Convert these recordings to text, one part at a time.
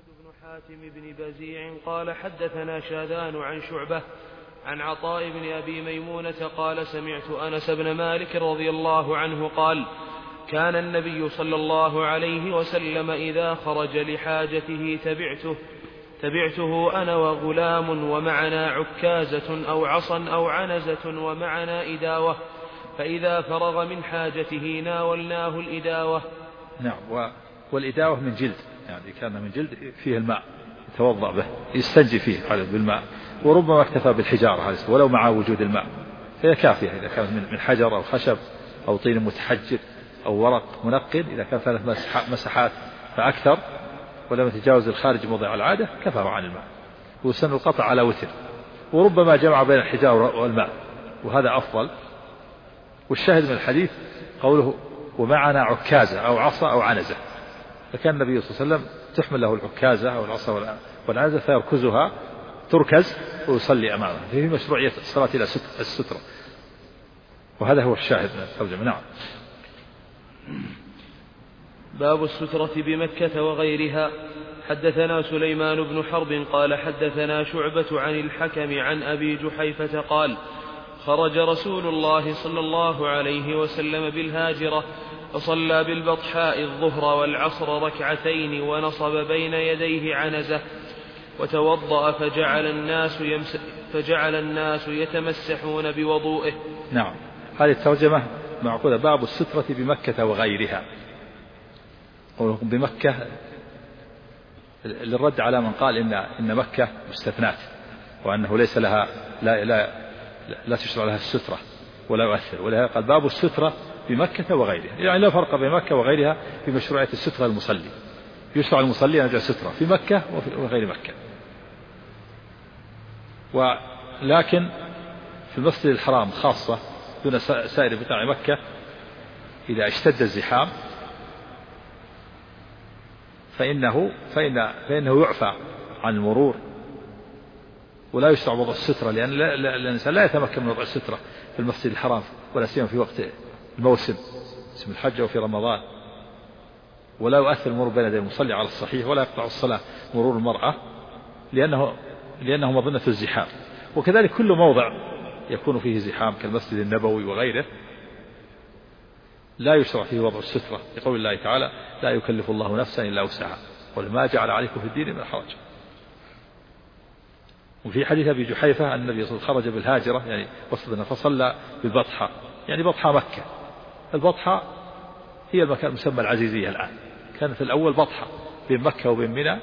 بن حاتم بن بزيع قال حدثنا شاذان عن شعبة عن عطاء بن أبي ميمونة قال سمعت أنس بن مالك رضي الله عنه قال كان النبي صلى الله عليه وسلم إذا خرج لحاجته تبعته أنا وغلام ومعنا عكازة أو عصا أو عنزة ومعنا إداوة، فإذا فرغ من حاجته ناولناه الإداوة. نعم. والإداوة من جلد، يعني كان من جلد فيه الماء يتوضأ به يستنجي فيه بالماء، وربما اكتفى بالحجارة ولو مع وجود الماء، فهي كافية إذا كانت من حجر أو خشب أو طين متحجر أو ورق منقل، إذا كان 3 مسحات فأكثر ولم يتجاوز الخارج موضع العادة كفاه عن الماء، وسن القطع على وتر، وربما جمع بين الحجار والماء وهذا أفضل. والشاهد من الحديث قوله ومعنا عكازة أو عصا أو عنزة، فكان النبي صلى الله عليه وسلم تحمل له العكازة أو العصا والعنزة فيركزها تركز ويصلي أمامه، فيه مشروعية الصلاة إلى السترة، وهذا هو الشاهد من الترجمة. نعم. باب السترة بمكة وغيرها. حدثنا سليمان بن حرب قال حدثنا شعبة عن الحكم عن أبي جحيفة قال خرج رسول الله صلى الله عليه وسلم بالهاجرة فصلى بالبطحاء الظهر والعصر ركعتين ونصب بين يديه عنزة وتوضأ فجعل الناس يتمسحون بوضوئه. نعم. هذه الترجمة معقولة باب السترة بمكة وغيرها. قولهم بمكة للرد على من قال إن مكة مستثنات وأنه ليس لها لا تشرع لها السترة ولا يؤثر، ولهذا قال باب السترة بمكة وغيرها، يعني لا فرق بين مكة وغيرها في مشروعية السترة المصلي، يشرع المصلي أن يجعل سترة في مكة وغير مكة. ولكن في المسجد الحرام خاصة دون سائر بقاع مكة إذا اشتد الزحام فإنه يعفى عن المرور، ولا يشرع وضع السترة، لأن الإنسان لا يتمكن من وضع السترة في المسجد الحرام ولا سيما في وقت الموسم اسم الحج وفي رمضان، ولا يؤثر المرور بين يدي المصلي على الصحيح، ولا يقطع الصلاة مرور المرأة لأنه مظنة الزحام. وكذلك كل موضع يكون فيه زحام كالمسجد النبوي وغيره لا يشرع فيه وضع السترة، لقول الله تعالى لا يكلف الله نفسا إلا وسعها قل ما جعل عليكم في الدين من حرج. وفي حديث أبي جحيفة أن النبي صلى الله عليه وسلم خرج بالهاجرة يعني وصلنا فصلى بالبطحة، يعني بطحة مكة. البطحة هي المكان المسمى العزيزية الآن، كانت الأول بطحة بين مكة وبين منى،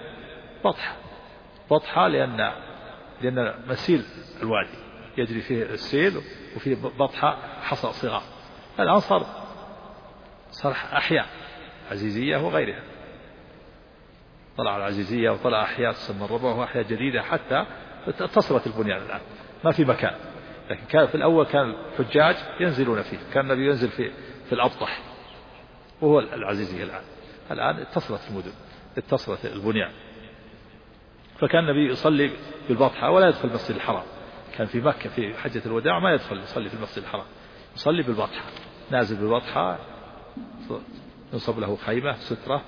بطحة لأن مسيل الوادي يجري فيه السيل وفيه بطحة حصى صغار. الآن صار أحياء عزيزية وغيرها، طلع العزيزية وطلع أحياء تسمى الربع وأحياء جديدة حتى اتصلت البنيان الآن ما في مكان. لكن كان في الأول كان الحجاج ينزلون فيه، كان النبي ينزل في الأبطح وهو العزيزية الآن اتصلت المدن اتصلت البنيان. فكان النبي يصلي بالبطحة ولا يدخل المسجد الحرام، كان في مكة في حجة الوداع ما يدخل يصلي في المسجد الحرام، يصلي بالبطحة، نازل بالبطحة ينصب له خيمة سترة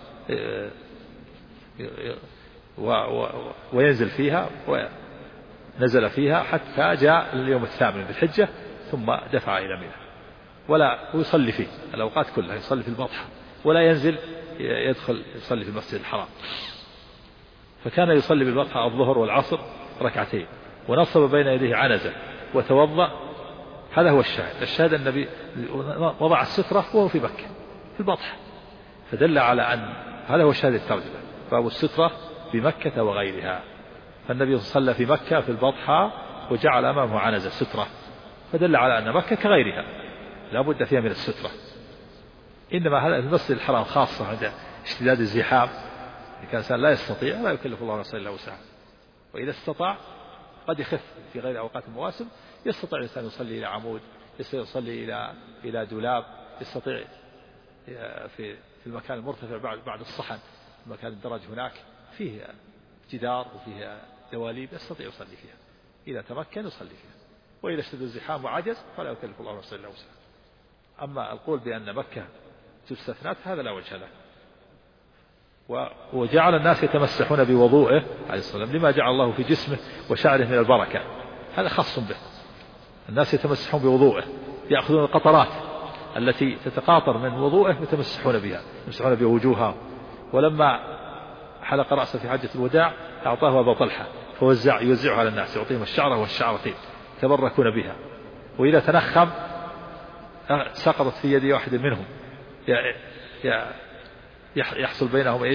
وينزل فيها، ونزل فيها حتى جاء اليوم الثامن بالحجة ثم دفع إلى منى، ويصلي فيه الأوقات كلها يصلي في البطحة ولا ينزل يدخل يصلي في المسجد الحرام. فكان يصلي بالبطحة الظهر والعصر ركعتين ونصب بين يديه عنزة وتوضأ. هذا هو الشاهد النبي وضع السترة وهو في مكة في البطحة، فدل على أن هذا هو الشاهد الترجمة باب السترة بمكة وغيرها. فالنبي صلى في مكة في البطحة وجعل أمامه عنزة سترة، فدل على أن مكة كغيرها لا بد فيها من السترة. إنما هذا في المسجد الحرام خاصة عند اشتداد الزحام، إذا كان الإنسان لا يستطيع لا يكلف الله نفسا إلا وسعها، وإذا استطاع قد يخف في غير أوقات المواسم، يستطيع الإنسان يصلي إلى عمود، يصلي إلى دولاب، يستطيع في المكان المرتفع بعد الصحن مكان الدرج هناك فيه جدار وفيه دواليب يستطيع يصلي فيها، إذا تمكن يصلي فيها. وإذا اشتد الزحام وعجز فلا يكلف الله نفسا إلا وسعها. أما القول بأن مكة تستثنات هذا لا وجه له. وجعل الناس يتمسحون بوضوئه عليه الصلاة والسلام لما جعل الله في جسمه وشعره من البركة، هذا خاص به. الناس يتمسحون بوضوئه، يأخذون القطرات التي تتقاطر من وضوئه يتمسحون بها، يمسحون بوجوهها. ولما حلق رأسه في حجة الوداع أعطاه أبا طلحة يوزعها على الناس، يعطيهم الشعرة والشعرتين يتبركون بها. وإذا تنخم سقطت في يد واحد منهم يحصل بينهم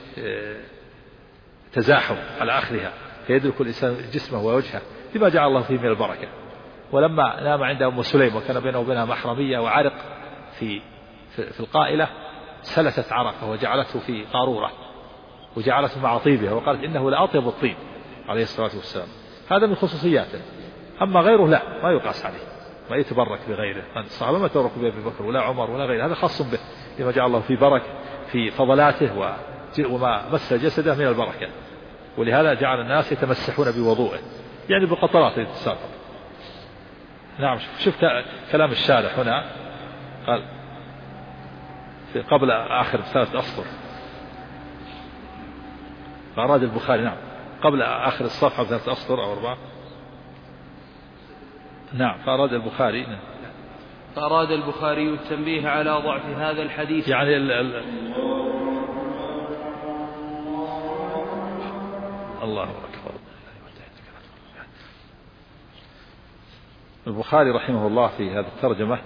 تزاحم على آخرها، فيدرك الإنسان جسمه ووجهه لما جعل الله فيه من البركة. ولما نام عند أم سليم وكان بينه وبينها محرمية وعرق في القائلة، سلتت عرقه وجعلته في قارورة وجعلته مع طيبها وقالت إنه لأطيب الطيب عليه الصلاة والسلام. هذا من خصوصياته. أما غيره لا، ما يقاس عليه، ما يتبرك بغيره. الصحابة ما تبركوا بأبي بكر ولا عمر ولا غيره، هذا خاص به لما جعل الله في بركة في فضلاته وما مس جسده من البركة. ولهذا جعل الناس يتمسحون بوضوءه، يعني بقطرات تتساقط. نعم. شفت كلام الشارح هنا قال في قبل آخر 3 أسطر، فأراد البخاري نعم قبل آخر الصفحة 3 أسطر أو 4. نعم. فأراد البخاري التنبيه على ضعف هذا الحديث، يعني الله أكبر. البخاري رحمه الله في هذه الترجمة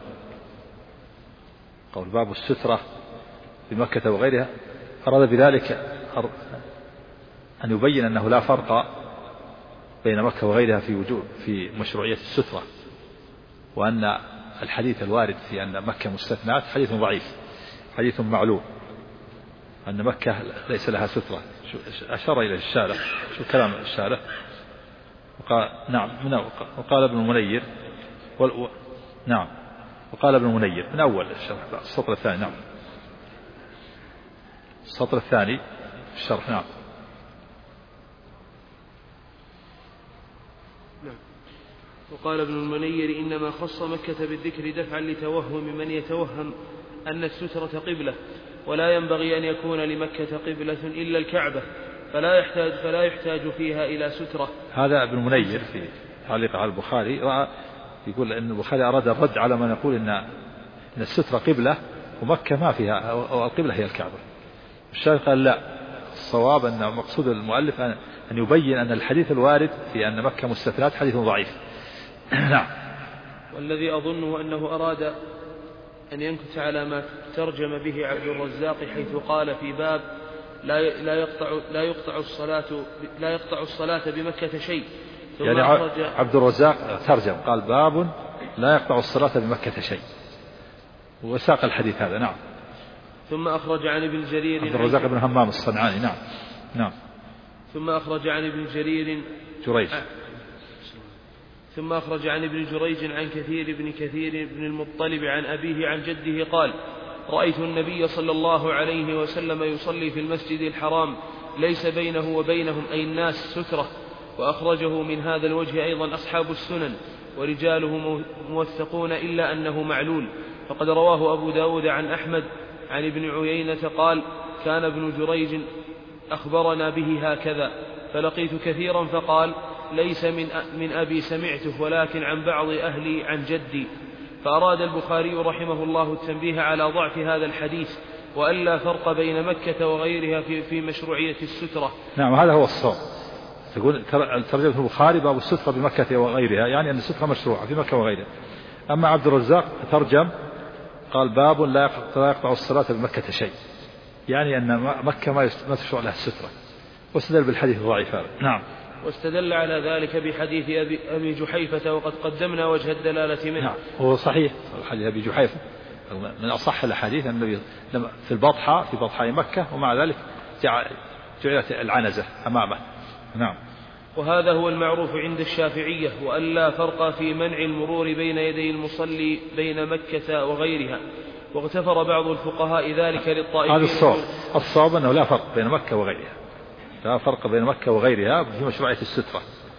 قول باب السترة بمكة وغيرها، أراد بذلك أن يبين أنه لا فرق بين مكة وغيرها في مشروعية السترة، وأن الحديث الوارد في أن مكة مستثنات حديث ضعيف، حديث معلوم، أن مكة ليس لها سترة. أشار إلى الشارع، شو كلام الشارع؟ وقال نعم وقال ابن المنير نعم وقال ابن المنير من أول السطر الثاني. نعم السطر الثاني الشرح. نعم. وقال ابن المنير إنما خص مكة بالذكر دفعا لتوهم من يتوهم أن السترة قبلة، ولا ينبغي أن يكون لمكة قبلة إلا الكعبة، فلا يحتاج فيها إلى سترة. هذا ابن المنير في تعليق على البخاري يقول أن البخاري أراد الرد على من يقول إن السترة قبلة ومكة ما فيها، أو القبلة هي الكعبة. الشيخ قال لا، الصواب أن مقصود المؤلف أن يبين أن الحديث الوارد في أن مكة مستثنات حديث ضعيف. نعم. والذي أظنه أنه أراد أن ينكت على ما ترجم به عبد الرزاق حيث قال في باب لا يقطع الصلاة بمكة شيء. يعني عبد الرزاق ترجم قال باب لا يقطع الصلاة بمكة شيء وساق الحديث هذا. نعم. ثم أخرج عن ابن جرير عبد الرزاق بن همام الصنعاني. نعم. نعم. ثم أخرج عن ابن جريج عن كثير بن المطلب عن أبيه عن جده قال: رأيت النبي صلى الله عليه وسلم يصلي في المسجد الحرام ليس بينه وبينهم أي الناس سترة. وأخرجه من هذا الوجه أيضا أصحاب السنن ورجاله موثقون إلا أنه معلول. فقد رواه أبو داود عن أحمد عن ابن عيينة قال: كان ابن جريج أخبرنا به هكذا. فلقيت كثيرا فقال: ليس من أبي سمعته ولكن عن بعض أهلي عن جدي. فأراد البخاري رحمه الله التنبيه على ضعف هذا الحديث وألا فرق بين مكة وغيرها في مشروعية السترة. نعم هذا هو الصواب. تقول ترجمة البخاري باب السترة بمكة وغيرها، يعني أن السترة مشروعة في مكة وغيرها. أما عبد الرزاق ترجم قال باب لا يقطع الصلاة بمكة شيء، يعني أن مكة ما تشرع لها السترة، واستدل بالحديث الضعيف هذا. نعم. واستدل على ذلك بحديث أبي جحيفة وقد قدمنا وجه الدلالة منه. نعم هو صحيح حديث أبي جحيفة من أصح الحديث النبي في البطحة في بطحاء مكة، ومع ذلك جعلت العنزة أمامه. نعم. وهذا هو المعروف عند الشافعية، وألا فرق في منع المرور بين يدي المصلي بين مكة وغيرها. واغتفر بعض الفقهاء ذلك للطائفين. هذا الصواب أنه لا فرق بين مكة وغيرها، لا فرق بين مكة وغيرها في مشروعية السترة.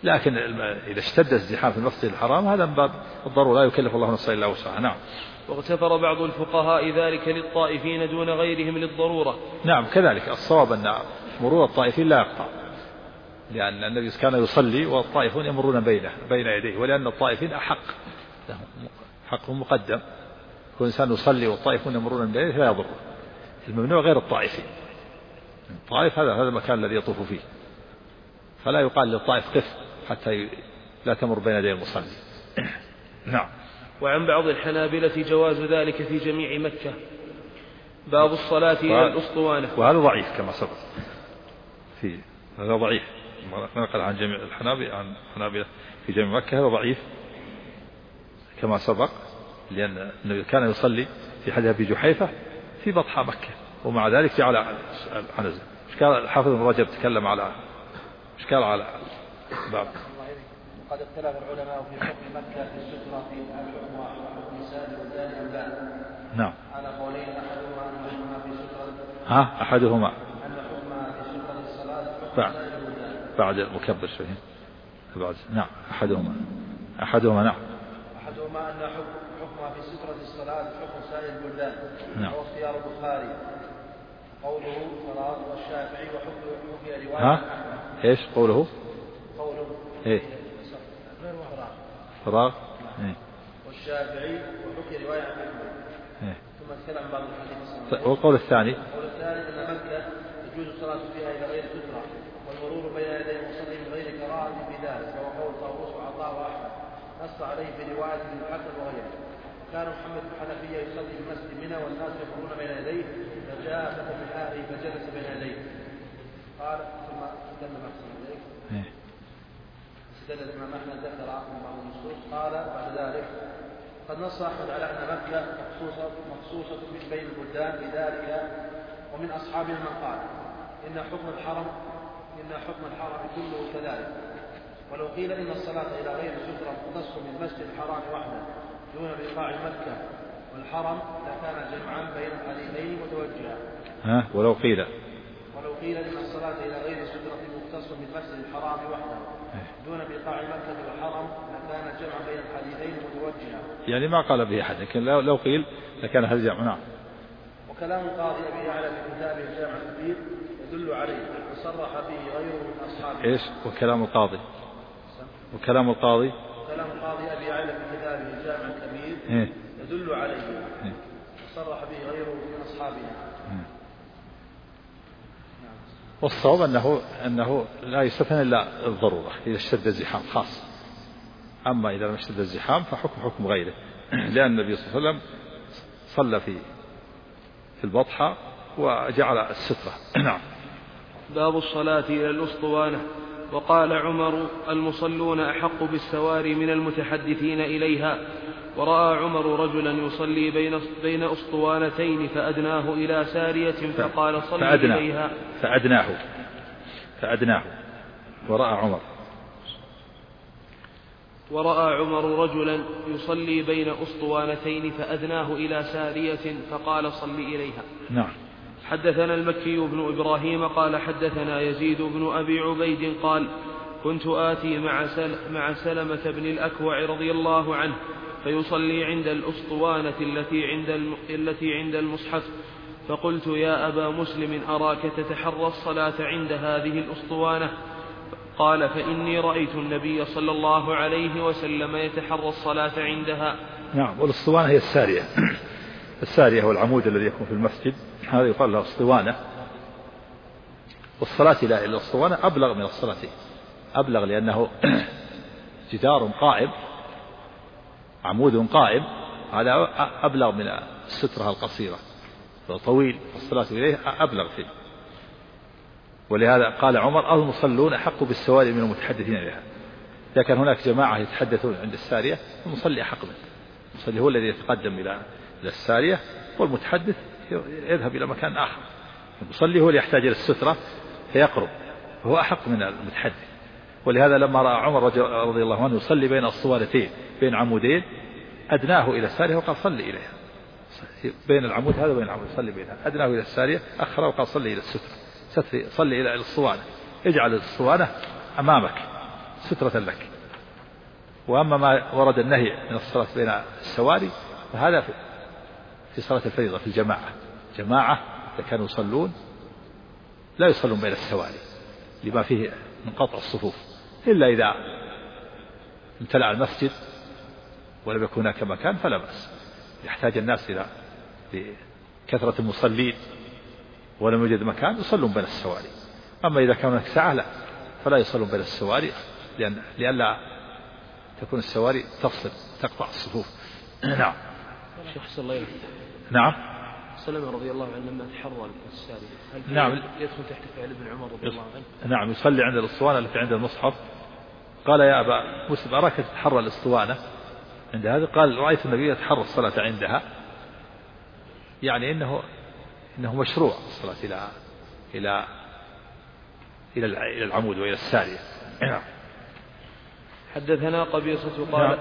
لكن إذا اشتد الزحام في المسجد الحرام هذا من باب الضرورة، لا يكلف الله نفسا إلا وسعها. نعم. واغتفر بعض الفقهاء ذلك للطائفين دون غيرهم للضرورة. نعم كذلك الصواب أن مرور الطائفين لا يقطع، لأن النبي كان يصلي والطائفون يمرون بين يديه، ولأن الطائفين حقهم مقدم، كل إنسان يصلي والطائفون يمرون بين يديه لا يضر. الممنوع غير الطائفين، الطائف هذا المكان الذي يطوف فيه، فلا يقال للطائف قف حتى لا تمر بين يدي المصلي. نعم. وعن بعض الحنابلة جواز ذلك في جميع مكة. باب الصلاة إلى الأسطوانة. وهذا ضعيف كما سبق، هذا ضعيف نقل عن جميع الحنابلة في جميع مكة، هذا ضعيف كما سبق، لأن النبي كان يصلي في حديث أبي جحيفة في بطحاء مكة، ومع ذلك جعل عنزة. إشكال الحافظ ابن رجب تكلم على إشكال على باب. قد اختلف العلماء في حكم مكة في السترة في الحكم وحكم سائر البلدان أم لا؟ نعم. على قولين، أحدهما أن حكمها في سترة أحدهما أن حكمها في سترة الصلاة حكم سائر البلدان بعد المكبر شوية بعد. نعم. أحدهما نعم. أحدهما أن حكمها في سترة الصلاة حكم سائر البلدان. نعم. واختيار البخاري قوله فراغ، والشافعي وحكي رواية أحمد. إيش قوله؟ إيه فراغ. والشافعي وحكي رواية أحمد. ثم تكلم بعض الحديث. والقول الثاني أن مكة يجوز الصلاة فيها إلى غير سترة والمرور بين يدي المصلي من غير كراهة في ذلك، وهو قول طاووس وعطاء وأحمد، نص عليه في رواية ابن الحسن وغيره. كان محمد بن حنفية يصلي في مسجد منى والناس يمرون بين يديه، فجاء فتى من أهله فجلس بين يديه. قال ثم تكلم أحسن إليك. استدل الإمام أحمد ذكر بعض النصوص. قال بعد ذلك قد نص أحمد على أن مكة مخصوصة من بين البلدان بذلك، ومن أصحابه من قال إن حكم الحرم كله كذلك. ولو قيل إن الصلاة إلى غير سترة تختص من المسجد الحرام وحده دون بقاع مكة والحرم لكان جمعا بين الحديثين متوجها. ولو قيل إن الصلاة إلى غير سترة مختص من المسجد الحرام وحده دون بقاع مكة والحرم لكان جمعا بين الحديثين متوجها. يعني ما قال به أحد، لكن لو قيل لكان هذا جمع. نعم. وكلام القاضي أبي يعلى في كتابه الجامع الكبير يدل عليه، وصرح به غيره من أصحابه. إيش وكلام القاضي أبي يعلى في كتابه الجامع الكبير يدل عليه، وصرح به غيره من أصحابه. والصواب أنه لا يستثنى إلا الضرورة إذا اشتد الزحام خاص، أما إذا لم يشتد الزحام فحكم غيره، لأن النبي صلى الله عليه وسلم صلى في البطحة وجعل السترة. نعم. باب الصلاة إلى الأسطوانة. وقال عمر المصلون أحق بالسواري من المتحدثين إليها. ورأى عمر رجلا يصلي بين أسطوانتين فأدناه إلى سارية فقال صل إليها. فأدناه. ورأى عمر رجلا يصلي بين أسطوانتين فأدناه إلى سارية فقال صل إليها. نعم. حدثنا المكي بن إبراهيم قال حدثنا يزيد بن أبي عبيد قال كنت آتي مع سلمة بن الأكوع رضي الله عنه فيصلي عند الأسطوانة التي عند المصحف، فقلت يا أبا مسلم أراك تتحرى الصلاة عند هذه الأسطوانة. قال فإني رأيت النبي صلى الله عليه وسلم يتحرى الصلاة عندها. نعم. والأسطوانة هي السارية هو العمود الذي يكون في المسجد، هذا يقال له أسطوانة. والصلاة إلى الأسطوانة أبلغ من الصلاة، أبلغ لأنه جدار قائم، عمود قائم، هذا أبلغ من السترة القصيرة طويل، الصلاة إليه أبلغ فيه. ولهذا قال عمر المصلون أحق بالسواري من المتحدثين إليها. إذا كان هناك جماعة يتحدثون عند السارية المصلي أحق منه، المصلي هو الذي يتقدم إلى السارية، والمتحدث يذهب إلى مكان آخر. المصلي هو اللي يحتاج إلى السترة فيقرب، وهو أحق من المتحدث. ولهذا لما رأى عمر رضي الله عنه يصلي بين الصوالتين بين عمودين أدناه إلى السارية وقال صلي إليها، بين العمود هذا وبين العمود صلي بينها، أدناه إلى السارية أخره وقال صلي إلى السترة، صلي إلى الصوانة، اجعل الصوانة أمامك، سترة لك. وأما ما ورد النهي من الصلاة بين السواري فهذا في صلاة الفريضة في جماعة إذا كانوا يصلون لا يصلون بين السواري لما فيه من قطع الصفوف، إلا إذا امتلأ المسجد ولم يكن هناك مكان فلا بأس، يحتاج الناس إلى كثرة المصلين ولم يوجد مكان يصلون بين السواري. أما إذا كان هناك سعة لا، فلا يصلون بين السواري لئلا تكون السواري تفصل تقطع الصفوف. نعم. شيخ صلى الله عليه وسلم. نعم. سلمة رضي الله عنه لما تحرر السارية هل نعم يدخل تحت فعل ابن عمر رضي الله عنه؟ نعم، يصلي عند الأسطوانة التي عند المصحف. قال يا أبا مسلم أراك تتحرى الأسطوانة عند هذا؟ قال رأيت النبي يتحرى الصلاة عندها، يعني إنه مشروع الصلاة إلى العمود وإلى السارية. حدثنا قبيصة قال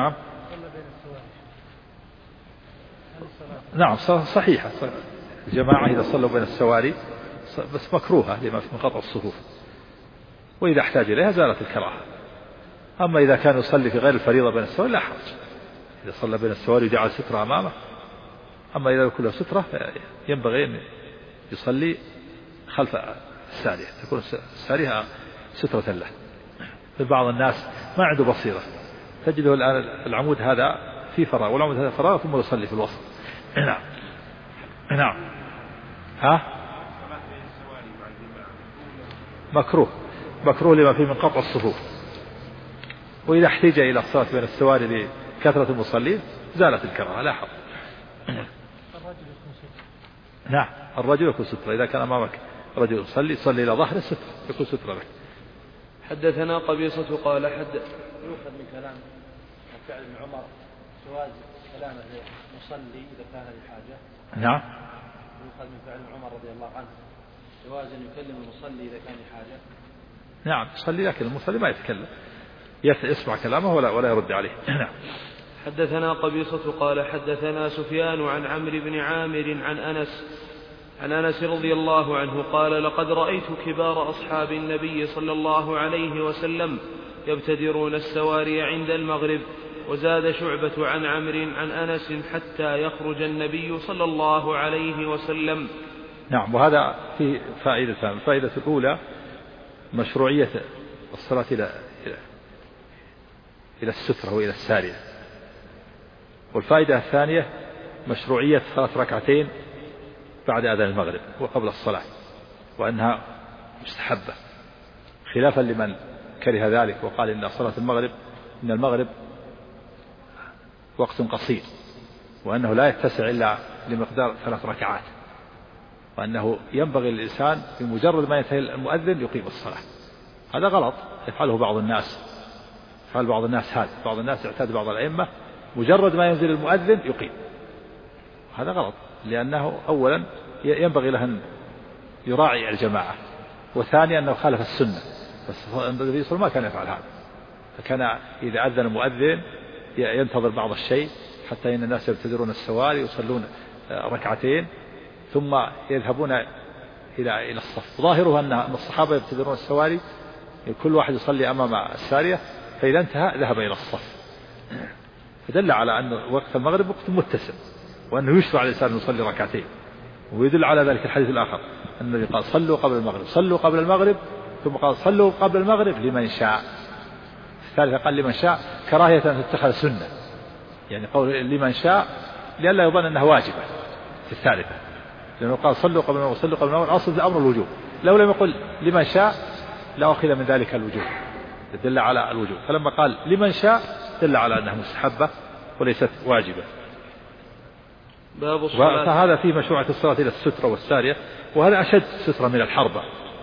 نعم صحيحة الجماعة إذا صلوا بين السواري، بس مكروهة لما في قطع الصفوف، وإذا احتاج إليها زالت الكراهة. أما إذا كان يصلي في غير الفريضة بين السواري لا حرج، إذا صلى بين السواري وجعل سترة أمامه. أما إذا كله سترة ينبغي أن يصلي خلف السارية، تكون السارية سترة له. بعض الناس ما عنده بصيرة، تجده الآن العمود هذا في فراغ والعمود هذا فراغ ثم يصلي في الوسط. نعم. مكروه لما فيه من قطع الصفوف، وإذا احتاج إلى الصلاة بين السواري لكثرة المصلين زالت الكراهة لا حرج. نعم الرجل يكون سترة، إذا كان أمامك رجل يصلي إلى ظهره سترة يكون سترة لك. حدثنا قبيصة قال يؤخذ من كلام فعل ابن عمر جواز كلامه للمصلي إذا كان لحاجة. نعم. يؤخذ من فعل ابن عمر رضي الله عنه جواز أن يكلم المصلي إذا كان لحاجة. نعم يصلي، لكن المصلي ما يتكلم، يسمع كلامه ولا يرد عليه. نعم. حدثنا قبيصة قال حدثنا سفيان عن عمرو بن عامر عن أنس رضي الله عنه قال لقد رأيت كبار أصحاب النبي صلى الله عليه وسلم يبتدرون السواري عند المغرب. وزاد شعبة عن عمرو عن أنس حتى يخرج النبي صلى الله عليه وسلم. نعم. وهذا في فائدة. الفائدة الأولى مشروعية الصلاة إلى السترة وإلى السارية. والفائدة الثانية مشروعية صلاة ركعتين بعد أذان المغرب وقبل الصلاة، وأنها مستحبة، خلافا لمن كره ذلك وقال إن صلاة المغرب وقت قصير، وأنه لا يتسع إلا لمقدار 3 ركعات، وأنه ينبغي للإنسان بمجرد ما ينتهي المؤذن يقيم الصلاة. هذا غلط يفعله بعض الناس، هذا بعض الناس اعتاد بعض الأئمة مجرد ما ينزل المؤذن يقيم. هذا غلط، لأنه أولا ينبغي له أن يراعي الجماعة، وثانيا أنه خالف السنة، بس النبي صلى الله عليه وسلم ما كان يفعل هذا، فكان إذا أذن المؤذن ينتظر بعض الشيء حتى إن الناس يبتدرون السواري يصلون ركعتين ثم يذهبون إلى الصف. ظاهره أن الصحابة يبتدرون السواري كل واحد يصلي أمام السارية، فإذا انتهى ذهب إلى الصف، فدل على أن وقت المغرب وقت متسع، وأنه يشرع الإنسان أن يصلي ركعتين. ويدل على ذلك الحديث الآخر الذي قال صلوا قبل المغرب ثم قال صلوا قبل المغرب لمن شاء. الثالثة قال لمن شاء كراهية أن تتخذ سنة، يعني قول لمن شاء لئلا يظن أنها واجبة في الثالثة، لأنه قال صلوا قبل المغرب أصل الأمر الوجوب، لو لم يقل لمن شاء لأخذ من ذلك الوجوب، دل على الوجوب، فلما قال لمن شاء دل على أنها مستحبة وليست واجبة. فهذا فيه مشروعة الصلاة إلى السترة والسارية، وهذا أشد سترة من الحربة.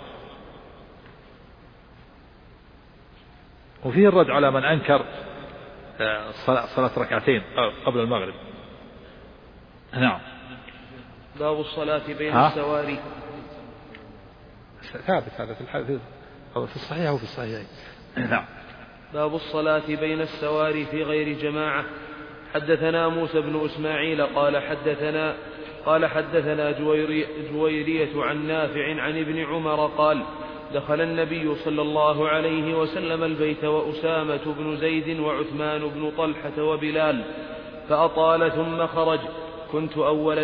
وفيه الرد على من أنكر صلاة ركعتين قبل المغرب. نعم. باب الصلاة بين السواري. ثابت هذا في الحديث في الصحيح وفي الصحيحين. نعم. باب الصلاة بين السواري في غير جماعة. حدثنا موسى بن إسماعيل قال حدثنا جويرية عن نافع عن ابن عمر دخل النبي صلى الله عليه وسلم البيت وأسامة بن زيد وعثمان بن طلحة وبلال فأطال ثم خرج كنت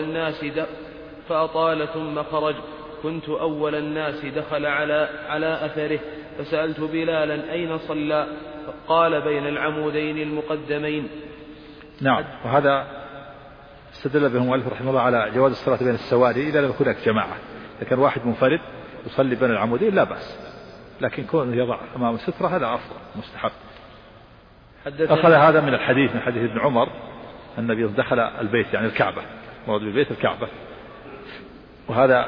أول الناس دخل على أثره فسألت بلالا أين صلى قال بين العمودين المقدمين. نعم. وهذا استدل به المؤلف رحمه الله على جواز الصلاة بين السواري إذا لم يكن هناك جماعة. إذا كان واحد منفرد يصلي بين العمودين لا بأس، لكن كونه يضع أمام السترة هذا أفضل مستحب. أخذ هذا من الحديث من حديث ابن عمر النبي دخل البيت يعني الكعبة، مراد بالبيت الكعبة، وهذا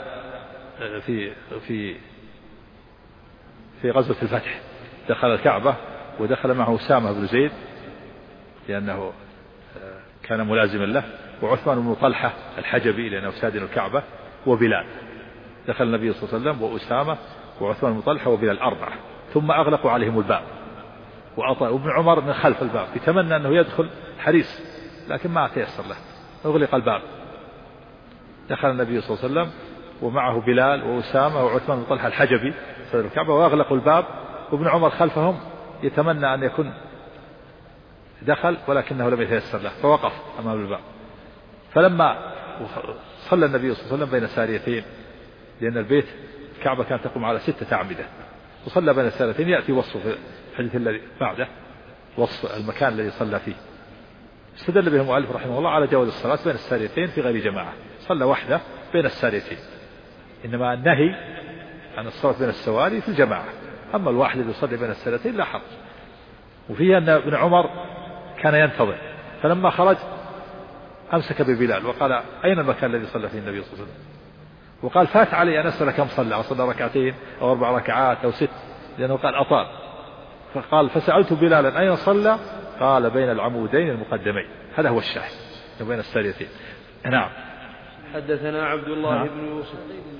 في غزوة الفتح دخل الكعبة ودخل معه أسامة بن زيد لأنه كان ملازما له، وعثمان بن طلحة الحجبي لأنه سادن الكعبة، وبلال. دخل النبي صلى الله عليه وسلم وأسامة وعثمان بن طلحة وبلال 4، ثم أغلقوا عليهم الباب وابن عمر من خلف الباب يتمنى أنه يدخل حريص لكن ما تيسر له، أغلق الباب. دخل النبي صلى الله عليه وسلم ومعه بلال وأسامة وعثمان بن طلحة الحجبي سادن الكعبة وأغلقوا الباب، وابن عمر خلفهم يتمنى أن يكون دخل ولكنه لم يتيسر له فوقف أمام الباب. فلما صلى النبي صلى الله عليه وسلم بين ساريتين، لأن البيت الكعبة كانت تقوم على 6 أعمدة، وصلى بين الساريتين يأتي وصف في الحديث الذي بعده وصف المكان الذي صلى فيه. استدل به المؤلف رحمه الله على جواز الصلاة بين الساريتين في غير جماعة، صلى وحده بين الساريتين، إنما النهي عن الصلاة بين السواري في الجماعة، أما الواحد الذي يصلي بين الساريتين لا حرج. وفيه أن ابن عمر كان ينتظر، فلما خرج أمسك ببلال وقال أين المكان الذي صلى فيه النبي صلى الله عليه وسلم؟ وقال فات علي أن أسأل كم صلى، أصلى 2 أو 4 ركعات أو 6، لأنه قال أطال. فقال فسألت بلالا أين صلى؟ قال بين العمودين المقدمين. هذا هو الشاهد بين الساريتين. نعم. حدثنا عبد الله بن يوسف.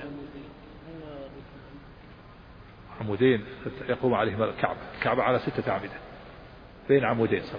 عمودين يقوم عليهم الكعبة على 6 أعمدة بين عمودين صلى.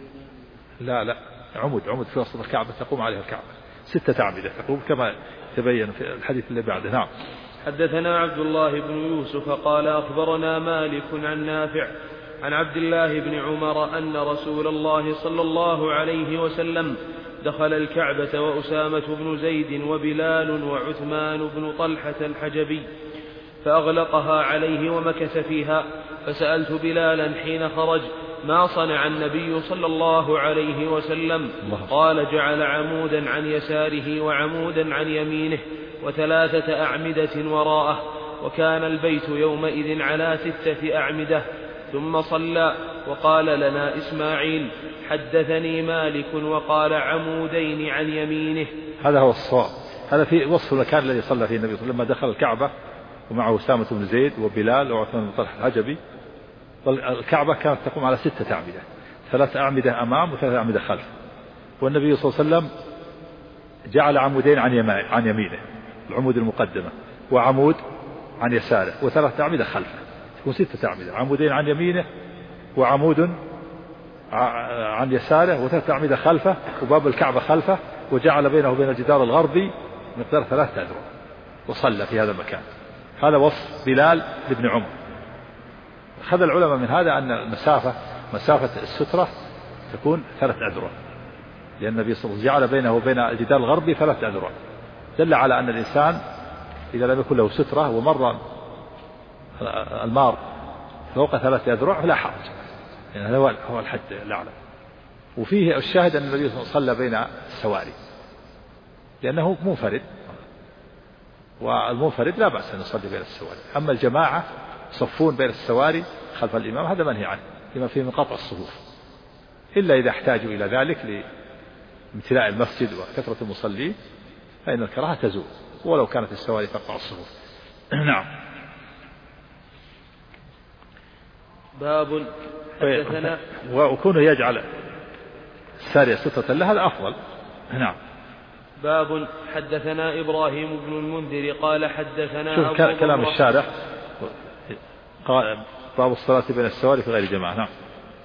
لا عمود في وسط الكعبة تقوم عليها الكعبة 6 أعمدة تقوم كما تبين في الحديث اللي بعده. نعم. حدثنا عبد الله بن يوسف قال أخبرنا مالك عن نافع عن عبد الله بن عمر أن رسول الله صلى الله عليه وسلم دخل الكعبة وأسامة بن زيد وبلال وعثمان بن طلحة الحجبي فأغلقها عليه ومكث فيها، فسألت بلالا حين خرج ما صنع النبي صلى الله عليه وسلم؟ قال جعل عمودا عن يساره وعمودا عن يمينه و3 أعمدة وراءه، وكان البيت يومئذ على 6 أعمدة، ثم صلى. وقال لنا إسماعيل حدثني مالك وقال عمودين عن يمينه. هذا هو الصواب. هذا في وصف المكان الذي صلى فيه النبي صلى الله عليه وسلم لما دخل الكعبة ومعه أسامة بن زيد وبلال وعثمان بن طلحة الحجبي. والكعبة كانت تقوم على 6 أعمدة، 3 أعمدة أمام و3 أعمدة خلف، والنبي صلى الله عليه وسلم جعل عمودين عن يمينه العمود المقدمة، وعمود عن يساره، و3 أعمدة خلفه، تكون 6 أعمدة، عمودين عن يمينه وعمود عن يساره و3 أعمدة خلفه، وباب الكعبة خلفه، وجعل بينه وبين الجدار الغربي مقدار 3 أذرع، وصلى في هذا المكان. هذا وصف بلال بن عمر. أخذ العلماء من هذا أن مسافة السترة تكون 3 أذرع، لأن النبي صلى الله عليه وسلم جعل بينه وبين الجدار الغربي 3 أذرع، دل على أن الإنسان إذا لم يكن له سترة ومر المار فوق 3 أذرع لا حرج، يعني هذا هو الحد الأعلى. وفيه الشاهد أن النبي صلى الله عليه وسلم صلى بين السواري لأنه منفرد، والمنفرد لا بأس أن يصلي بين السواري. أما الجماعة يصفون بين السواري خلف الإمام هذا منهي عنه لما فيه من قطع الصفوف، إلا إذا احتاجوا إلى ذلك لامتلاء المسجد وكثرة المصلين فإن الكراهة تزول ولو كانت السواري تقطع الصفوف. نعم. باب حدثنا وكونه يجعل السارية سترة له هذا أفضل. نعم. باب حدثنا إبراهيم بن المنذر قال حدثنا شوف كلام الشارح قال باب الصلاة بين السواري في غير جماعة. نعم.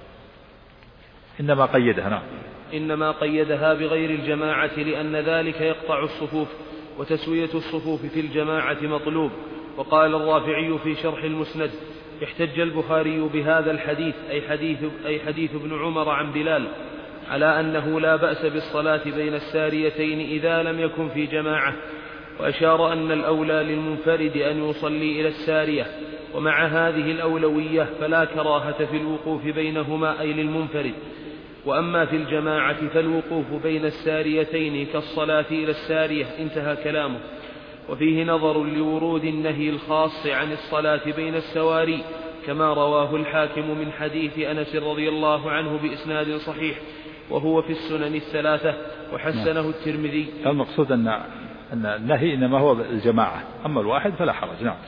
إنما قيدها. نعم. إنما قيدها بغير الجماعة لأن ذلك يقطع الصفوف، وتسوية الصفوف في الجماعة مطلوب، وقال الرافعي في شرح المسند: احتج البخاري بهذا الحديث أي حديث ابن عمر عن بلال على أنه لا بأس بالصلاة بين الساريتين إذا لم يكن في جماعة، وأشار أن الأولى للمنفرد أن يصلي إلى السارية، ومع هذه الأولوية فلا كراهة في الوقوف بينهما أي للمنفرد، وأما في الجماعة فالوقوف بين الساريتين كالصلاة إلى السارية. انتهى كلامه. وفيه نظر لورود النهي الخاص عن الصلاة بين السواري كما رواه الحاكم من حديث أنس رضي الله عنه بإسناد صحيح، وهو في السنن الثلاثة وحسنه الترمذي. المقصود أن النهي إنما هو الجماعة، أما الواحد فلا حرج. نعم.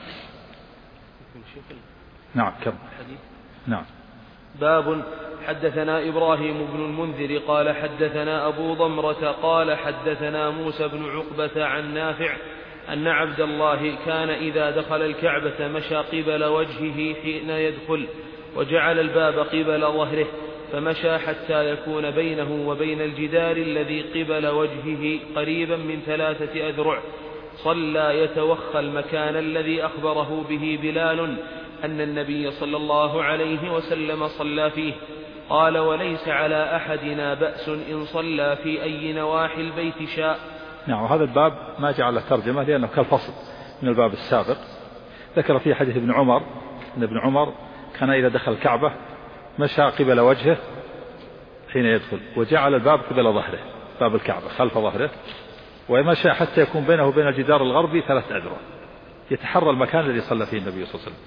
نعم. كم نعم. باب. حدثنا إبراهيم بن المنذر قال حدثنا أبو ضمرة قال حدثنا موسى بن عقبة عن نافع أن عبد الله كان إذا دخل الكعبة مشى قبل وجهه حين يدخل، وجعل الباب قبل ظهره، فمشى حتى يكون بينه وبين الجدار الذي قبل وجهه قريبا من 3 أذرع. صلى يتوخى المكان الذي أخبره به بلال أن النبي صلى الله عليه وسلم صلى فيه. قال: وليس على أحدنا بأس إن صلى في أي نواحي البيت شاء. نعم. وهذا الباب ما جعل ترجمة لأنه كالفصل من الباب السابق. ذكر فيه حديث ابن عمر أن ابن عمر كان إذا دخل الكعبة مشى قبل وجهه حين يدخل، وجعل الباب قبل ظهره، باب الكعبة خلف ظهره، ومشى حتى يكون بينه وبين الجدار الغربي 3 أذرع، يتحرى المكان الذي صلى فيه النبي صلى الله عليه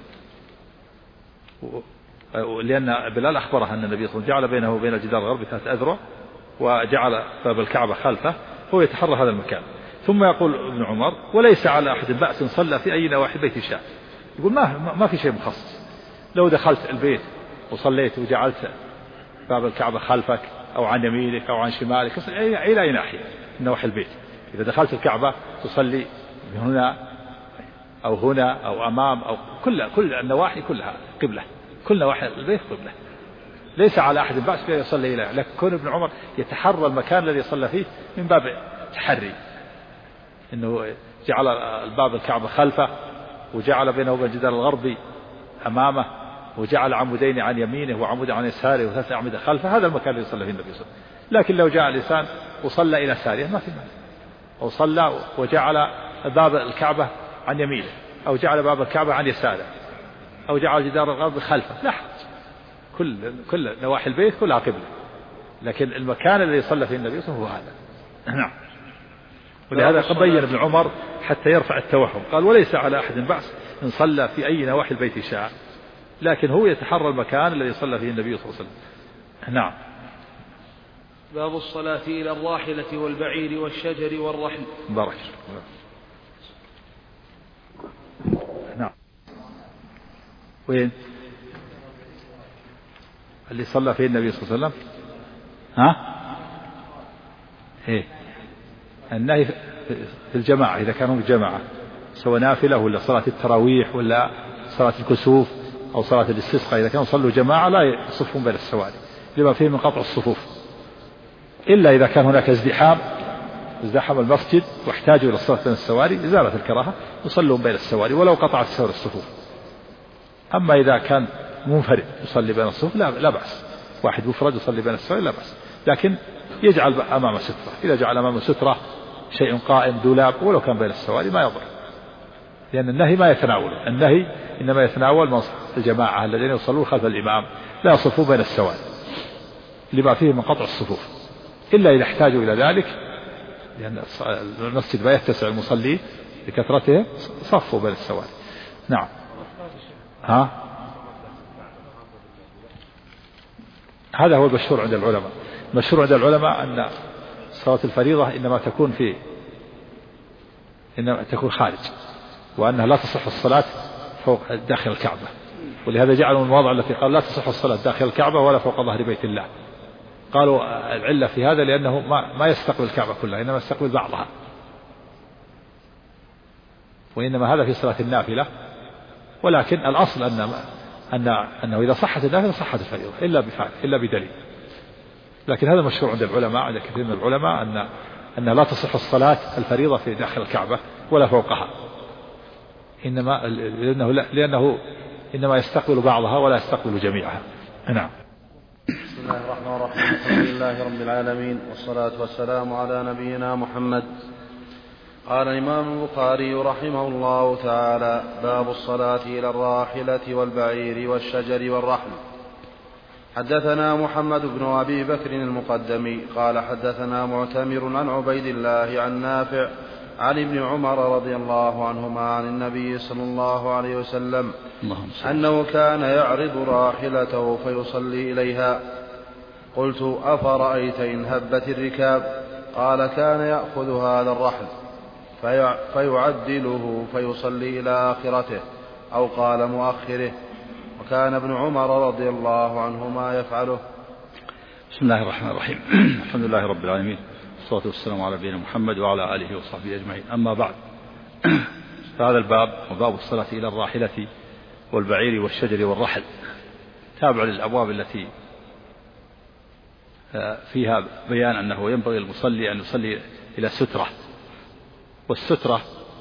وسلم، لأن بلال أخبره أن النبي صلى الله عليه وسلم جعل بينه وبين الجدار الغربي 3 أذرع، وجعل باب الكعبة خلفه، هو يتحرى هذا المكان. ثم يقول ابن عمر: وليس على أحد بأس صلى في أي نواحي البيت شاء. يقول ما في شيء مخصص، لو دخلت البيت وصليت وجعلت باب الكعبة خلفك أو عن يمينك أو عن شمالك إلى أي ناحية من نواحي البيت، إذا دخلت الكعبة تصلي من هنا أو هنا أو أمام أو كل النواحي كلها قبلة، كل نواحي البيت قبلة، ليس على أحد بأس بأن يصلي إليه. لكن كون ابن عمر يتحرى المكان الذي صلى فيه من باب تحري، إنه جعل الباب الكعبة خلفه، وجعل بينه وبين الجدار الغربي أمامه، وجعل عمودين عن يمينه وعمود عن يساره و3 أعمدة خلفه، هذا المكان الذي صلى فيه النبي صلى الله عليه وسلم. لكن لو جاء الإنسان وصلى إلى سارية ما في مانع، أو صلى وجعل باب الكعبة عن يمينه، أو جعل باب الكعبة عن يساره، أو جعل الجدار الغربي خلفه، لا حرج، كل نواحي البيت كلها قبلة، لكن المكان الذي صلى فيه النبي صلى الله عليه وسلم هو هذا. نعم. ولهذا بين ابن عمر حتى يرفع التوهم، قال: وليس على أحد بأس إن صلى في أي نواحي البيت شاء، لكن هو يتحرى المكان الذي صلى فيه النبي صلى الله عليه وسلم. نعم. باب الصلاة إلى الراحلة والبعير والشجر والرحل. بارك. نعم. وين اللي صلى فيه النبي صلى الله عليه وسلم؟ إيه؟ النهي في الجماعة، إذا كانوا في جماعة، سواء نافلة ولا صلاة التراويح ولا صلاة الكسوف أو صلاة الاستسقاء، إذا كانوا صلوا جماعة لا يصفون بين السواري لما فيه من قطع الصفوف، إلا إذا كان هناك ازدحام المسجد واحتاجوا إلى الصلاة بين السواري إزالة الكراهة يصلون بين السواري ولو قطعت سور الصفوف. أما إذا كان منفرد يصلي بين الصفوف لا بأس، واحد مفرد يصلي بين السواري لا بأس، لكن يجعل أمام سترة، إذا جعل أمام سترة شيء قائم دولاب ولو كان بين السواري ما يضر، لأن النهي ما يتناوله، النهي إنما يتناول الجماعة الذين يصلون خلف الإمام لا يصفوا بين السواري لما فيه من قطع الصفوف، إلا إذا احتاجوا إلى ذلك، لأن المسجد ما يتسع المصلين لكثرته صفوا بين السواري. نعم. هذا هو المشهور عند العلماء. المشهور عند العلماء أن صلاة الفريضة إنما تكون خارج، وأنها لا تصح الصلاة فوق داخل الكعبة، ولهذا جعلوا المواضع التي قال لا تصح الصلاة داخل الكعبة ولا فوق ظهر بيت الله. قالوا العلة في هذا لأنه ما يستقبل الكعبة كلها، إنما يستقبل بعضها، وإنما هذا في صلاة النافلة، ولكن الأصل أنه إذا صحت النافلة صحت الفريضة إلا بدليل. لكن هذا مشهور عند العلماء، عند كثير من العلماء أن لا تصح الصلاة الفريضة في داخل الكعبة ولا فوقها، لأنه إنما يستقبل بعضها ولا يستقبل جميعها. نعم. بسم الله الرحمن الرحيم. الحمد لله رب العالمين، والصلاة والسلام على نبينا محمد. قال الإمام البخاري رحمه الله تعالى: باب الصلاة إلى الراحلة والبعير والشجر والرحل. حدثنا محمد بن أبي بكر المقدمي قال حدثنا معتمر عن عبيد الله عن نافع عن ابن عمر رضي الله عنهما عن النبي صلى الله عليه وسلم أنه كان يعرض راحلته فيصلي إليها. قلت: أفرأيت إن هبت الركاب؟ قال: كان يأخذ هذا الرحل فيعدله فيصلي إلى آخرته، أو قال مؤخره، وكان ابن عمر رضي الله عنهما يفعله. بسم الله الرحمن الرحيم. الحمد لله رب العالمين، والصلاة والسلام على نبينا محمد وعلى آله وصحبه أجمعين. أما بعد، فهذا الباب وباب الصلاة إلى الراحلة والبعير والشجر والرحل تابع للأبواب التي فيها بيان أنه ينبغي المصلي أن يصلي إلى سترة، والسترة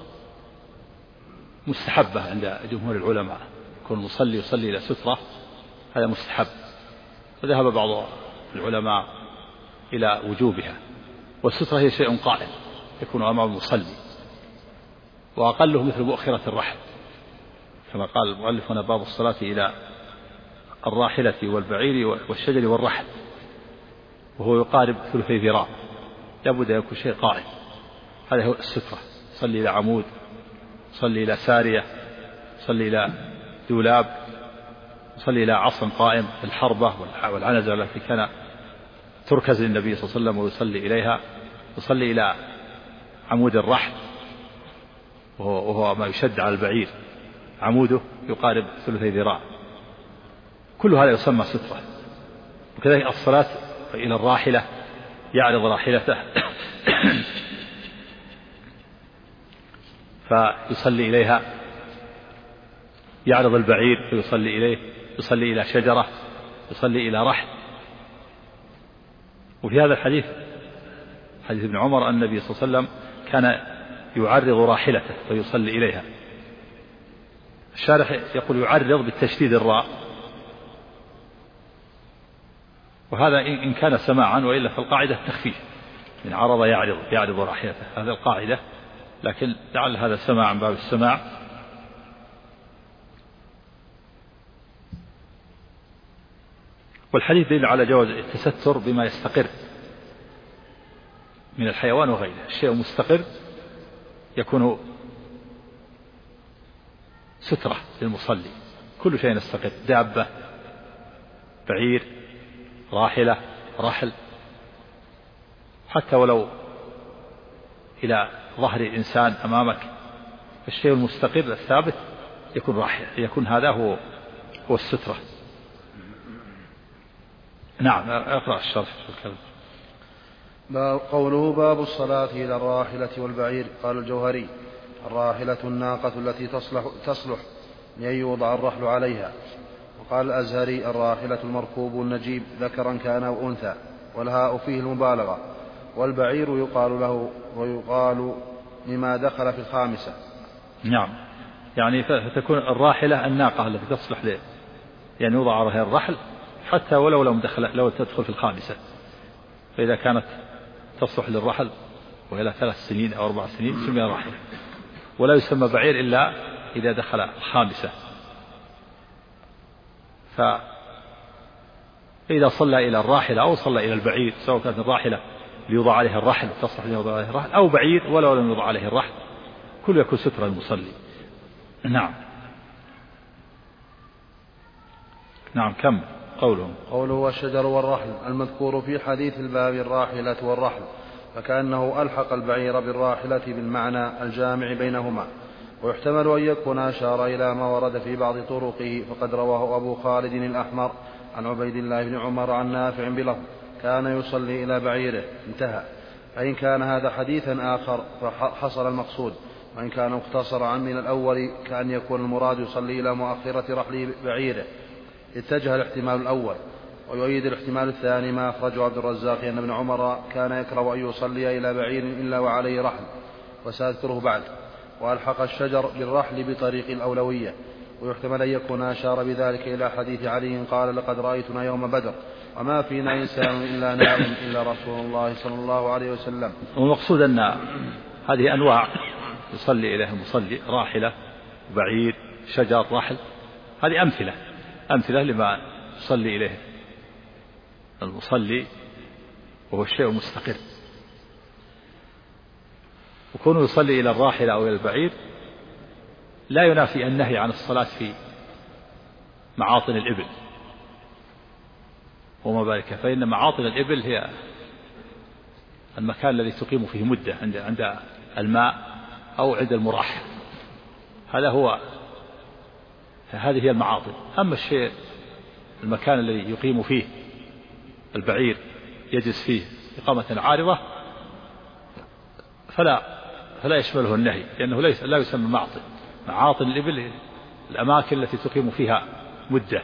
مستحبة عند جمهور العلماء، يكون المصلي يصلي إلى سترة هذا مستحب، وذهب بعض العلماء إلى وجوبها. والسترة هي شيء قائم يكون أمام المصلي، وأقله مثل مؤخرة الرحل، كما قال المؤلف هنا: باب الصلاة إلى الراحلة والبعير والشجر والرحل، وهو يقارب ثلثي ذراع، لابد أن يكون شيء قائم. هذا هو السترة. صلي إلى عمود، صلي إلى سارية، صلي إلى دولاب، صلي إلى عصا قائم في الحربة والعنزة التي كان تركز للنبي صلى الله عليه وسلم ويصلي إليها، يصلي إلى عمود الرحل وهو ما يشد على البعير، عموده يقارب ثلثي ذراع، كل هذا يسمى سترة. وكذلك الصلاة إلى الراحلة، يعرض راحلته فيصلي إليها، يعرض البعير فيصلي إليه، يصلي إلى شجرة، يصلي إلى رحل. وفي هذا الحديث، حديث ابن عمر، أن النبي صلى الله عليه وسلم كان يعرض راحلته فيصلي إليها. الشارح يقول يعرض بالتشديد الراء، وهذا إن كان سماعا، وإلا فالقاعدة التخفيف، من عرض يعرض راحلته، هذا القاعدة، لكن لعل هذا سماع من باب السماع. والحديث دليل على جواز التستر بما يستقر من الحيوان وغيره. الشيء مستقر يكون سترة للمصلي، كل شيء يستقر، دابة، بعير، راحلة، رحل، حتى ولو إلى ظهر الإنسان أمامك، الشيء المستقر الثابت يكون راحلة، يكون هذا هو السترة. نعم. اقرأ الشرح في الكلام. قوله: باب الصلاة إلى الراحلة والبعير. قال الجوهري: الراحلة الناقة التي تصلح لأن يوضع الرحل عليها. وقال الأزهري: الراحلة المركوب النجيب، ذكرا كان أو أنثى، والهاء فيه المبالغة. والبعير يقال له ويقال لما دخل في الخامسة. نعم، يعني فتكون الراحلة الناقة التي تصلح يعني يوضع عليها الرحل، حتى ولو لو تدخل في الخامسة، فإذا كانت تصلح للرحل وإلى 3 سنين أو 4 سنين سمي راحلة. ولا يسمى بعير إلا إذا دخل الخامسة. فإذا صلى إلى الراحلة أو صلى إلى البعير، سواء كانت الراحلة ليوضع عليها الرحل تصلح ليوضع عليها الرحل، أو بعير ولو لم يوضع عليه الرحل، كل يكون سترة المصلي. نعم. كم قوله والشجر والرحل المذكور في حديث الباب الراحلة والرحل، فكأنه ألحق البعير بالراحلة بالمعنى الجامع بينهما. ويحتمل أن يكون أشار إلى ما ورد في بعض طرقه، فقد رواه أبو خالد الأحمر عن عبيد الله بن عمر عن نافع بلفظ: كان يصلي إلى بعيره، انتهى. فإن كان هذا حديثا آخر فحصل المقصود، وإن كان مختصرا من الأول كأن يكون المراد يصلي إلى مؤخرة رحل بعيره، اتجه الاحتمال الأول. ويؤيد الاحتمال الثاني ما أخرجه عبد الرزاق أن ابن عمر كان يكره أن يصلي إلى بعير إلا وعليه رحل، وسأذكره بعد. وألحق الشجر بالرحل بطريق الأولوية. ويحتمل أن يكون أشار بذلك إلى حديث علي قال لقد رأيتنا يوم بدر وما فينا إنسان إلا نائم إلا رسول الله صلى الله عليه وسلم. والمقصود أن هذه أنواع يصلي إليها المصلي: راحلة، بعير، شجر، رحل. هذه أمثلة لما يصلي إليه المصلي وهو الشيء المستقر. وكونه يصلي إلى الراحلة أو إلى البعير لا ينافي النهي عن الصلاة في معاطن الإبل وما بالك، فإن معاطن الإبل هي المكان الذي تقيم فيه مدة عند الماء أو عند المراح. هذه هي المعاطن. أما الشيء المكان الذي يقيم فيه البعير يجلس فيه إقامة عارضة فلا يشمله النهي، لأنه لا يسمى معطن. معاطن الإبل الأماكن التي تقيم فيها مدة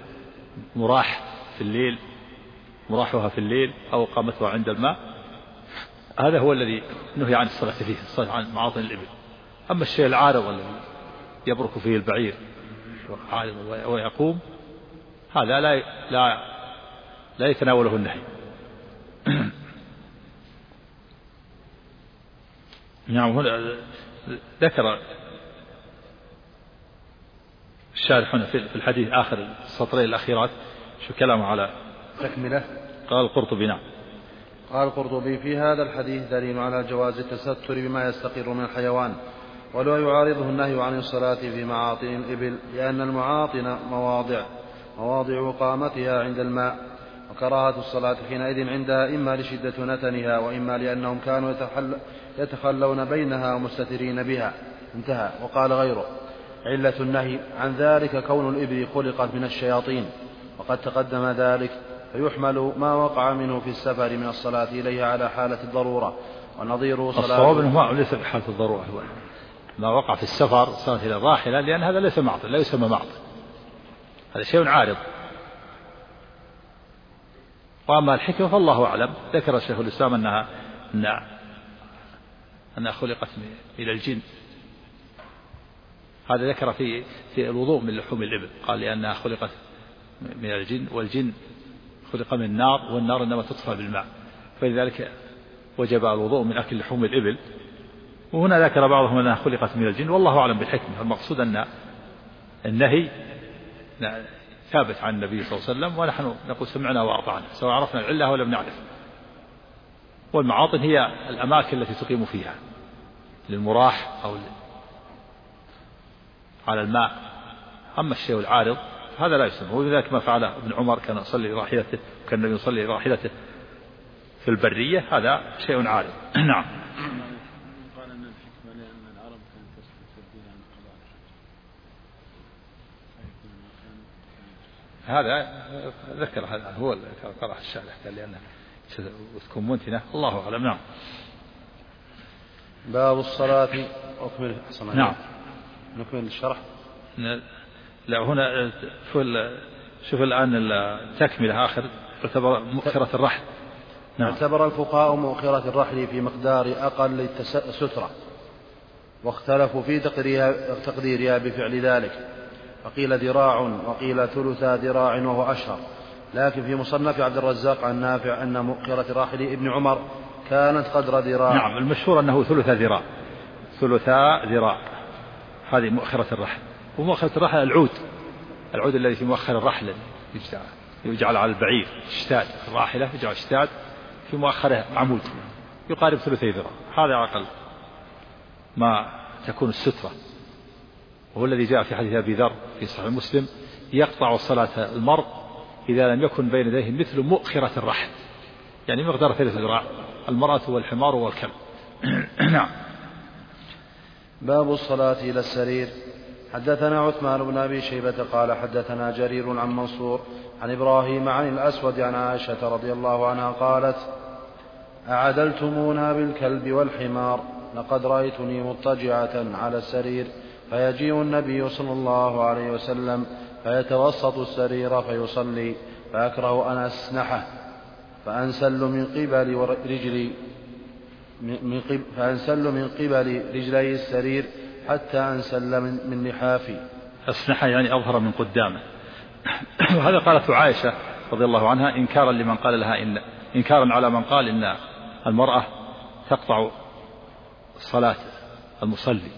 مراحها في الليل أو إقامتها عند الماء. هذا هو الذي نهي عن الصلاة فيه، الصلاة عن معاطن الإبل. أما الشيء العارض الذي يبرك فيه البعير ويقوم هذا لا يتناوله النهي. نعم. هنا ذكر الشارح هنا في الحديث آخر السطرين الأخيرات شو كلامه على تكملة. قال القرطبي: نعم. قال القرطبي: في هذا الحديث دليل على جواز التستر بما يستقر من الحيوان، ولا يعارضه النهي عن الصلاة في معاطن الإبل، لأن المعاطن مواضع إقامتها عند الماء، وكراهة الصلاة حينئذ عندها إما لشدة نتنها وإما لأنهم كانوا يتخلون بينها ومستترين بها. انتهى. وقال غيره: علة النهي عن ذلك كون الإبل خلقت من الشياطين، وقد تقدم ذلك، فيحمل ما وقع منه في السفر من الصلاة إليها على حالة الضرورة، ونظير صلاة. الصواب أنه ليس بحالة الضرورة، ما وقع في السفر صلاة إلى الراحلة، لأن هذا ليس معطل، لا يسمى معطل، هذا شيء عارض. وأما الحكمة فالله أعلم. ذكر الشيخ الإسلام أنها خلقت إلى الجن. هذا ذكر في الوضوء من لحوم الإبل، قال لأنها خلقت من الجن، والجن خلق من النار، والنار إنما تطفى بالماء، فلذلك وجب الوضوء من أكل لحوم الإبل. وهنا ذكر بعضهم أنها خلقت من الجن، والله أعلم بالحكمة. المقصود أن النهي ثابت عن النبي صلى الله عليه وسلم، ونحن نقول سمعنا وأطعنا سواء عرفنا العلة ولا لم نعرف. والمعاطن هي الأماكن التي تقيم فيها للمراح أو على الماء. أما الشيء العارض هذا لا يسمى. ولذلك ما فعل ابن عمر، كان يصلي راحلته، وكان النبي يصلي راحلته في البرية، هذا شيء عارض. نعم. قال أن الحكمة لأن العرب كانت تستبدل عن قضاء. هذا ذكر، هذا هو قرأ الشارح، قال لأنه تكون منتنة، الله أعلم. نعم. باب الصلاة. أكمل. نعم. نكمل الشرح. لا، هنا شوف الآن التكملة آخر. اعتبر مؤخرة الرحل. نعم. اعتبر الفقهاء مؤخرة الرحل في مقدار أقل سترة، واختلفوا في تقديرها بفعل ذلك، فقيل ذراع وقيل ثلثا ذراع وهو أشهر. لكن في مصنف عبد الرزاق عن نافع أن مؤخرة الرحل ابن عمر كانت قدر ذراع. نعم. المشهور أنه ثلثا ذراع، هذه مؤخرة الرحل. ومؤخرة الرحل العود الذي في مؤخر الرحل يجعل على البعير اشتاد، الراحلة يجعل اشتاد في مؤخره عمود يقارب ثلثي ذراع، هذا أقل ما تكون السترة. وهو الذي جاء في حديث أبي ذر في صحيح مسلم: يقطع صلاة المرء إذا لم يكن بين يديه مثل مؤخرة الرحل، يعني مقدار 3 ذراع، المرأة والحمار والكلب. نعم. باب الصلاة إلى السرير. حدثنا عثمان بن أبي شيبة قال حدثنا جرير عن منصور عن إبراهيم عن الأسود عن عائشة رضي الله عنها قالت: أعدلتمونا بالكلب والحمار، لقد رأيتني مضطجعة على السرير، فيجيء النبي صلى الله عليه وسلم فيتوسط السرير فيصلي، فأكره أن أسنحه، فأنسل من قبل رجلي السرير حتى أنسل من لحافي. أسنح يعني أظهر من قدامه. وهذا قالته عائشة رضي الله عنها إنكارا لمن قال لها إنكارا على من قال إن المرأة تقطع صلاة المصلي.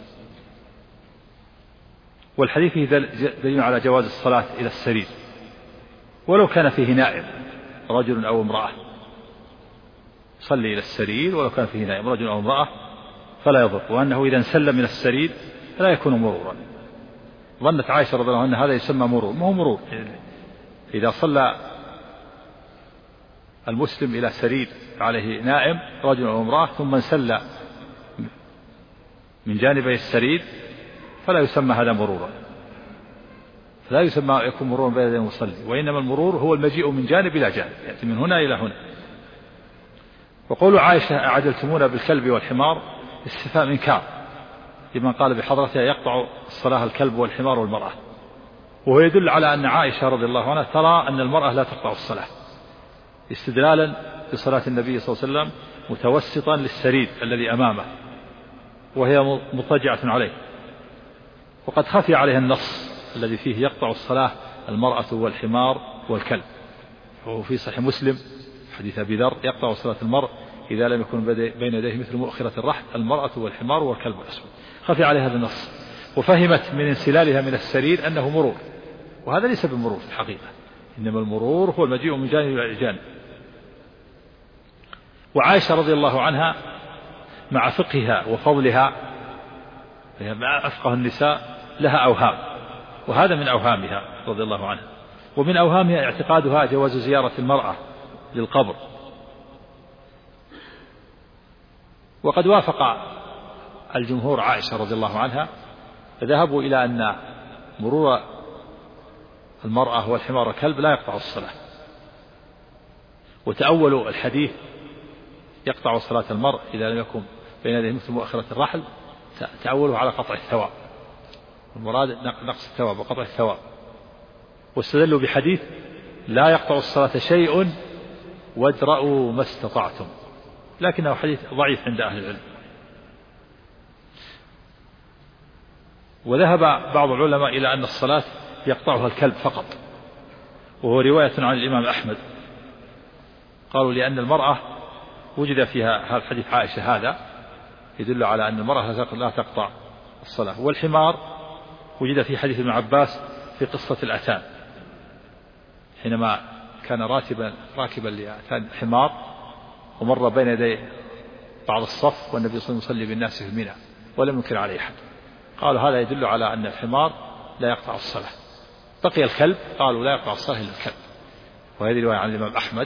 والحديث فيه دليل على جواز الصلاة إلى السرير ولو كان فيه نائم رجل أو امرأة، صلي إلى السرير ولو كان فيه نائم رجل أو امرأة فلا يضر، وأنه إذا انسل من السرير لا يكون مرورا. ظنت عائشة رضي الله عنها هذا يسمى مرور، ما هو مرور. إذا صلى المسلم إلى سرير عليه نائم رجل أو امرأة ثم انسل من جانبي السرير فلا يسمى هذا مرورا، فلا يسمى يكون مرورا بين يدي المصلي، وإنما المرور هو المجيء من جانب إلى جانب، يأتي من هنا إلى هنا. وقول عائشة أعجلتمونا بالكلب والحمار استفهام إنكار لمن قال بحضرتها يقطع الصلاة الكلب والحمار والمرأة، وهو يدل على أن عائشة رضي الله عنها ترى أن المرأة لا تقطع الصلاة، استدلالا بصلاة النبي صلى الله عليه وسلم متوسطا للسرير الذي أمامه وهي مضطجعة عليه، وقد خفي عليها النص الذي فيه يقطع الصلاة المرأة والحمار والكلب، وهو في صحيح مسلم حديث أبي ذر يقطع صلاة المرء إذا لم يكن بين يديه مثل مؤخرة الرحل المرأة والحمار والكلب الأسود. خفي عليها هذا النص وفهمت من انسلالها من السرير أنه مرور، وهذا ليس بمرور في الحقيقة، إنما المرور هو المجيء من جانب إلى جانب. وعائشة رضي الله عنها مع فقهها وفضلها مع أفقه النساء لها أوهام، وهذا من أوهامها رضي الله عنها. ومن أوهامها اعتقادها جواز زيارة المرأة للقبر، وقد وافق الجمهور عائشة رضي الله عنها فذهبوا إلى أن مرور المرأة والحمار والكلب لا يقطع الصلاة، وتأولوا الحديث يقطع صلاة المرء إذا لم يكن بين يديه مثل مؤخرة الرحل، تأولوا على قطع الثواب، المراد نقص الثواب وقطع الثواب، واستدلوا بحديث لا يقطع الصلاة شيء وادرأوا ما استطعتم، لكنه حديث ضعيف عند أهل العلم. وذهب بعض العلماء إلى أن الصلاة يقطعها الكلب فقط، وهو رواية عن الإمام أحمد، قالوا لأن المرأة وجد فيها حديث عائشة هذا يدل على أن المرأة لا تقطع الصلاة. والحمار وجد في حديث ابن عباس في قصة الأتان حينما كان راكبا لأتان حمار ومر بين يدي بعض الصف والنبي صلى الله عليه وسلم يصلي بالناس في منى ولم ينكر عليه أحد، قالوا هذا يدل على أن الحمار لا يقطع الصلاة. بقي الكلب، قالوا لا يقطع الصلاة إلا الكلب، وهذه رواية عن الإمام أحمد.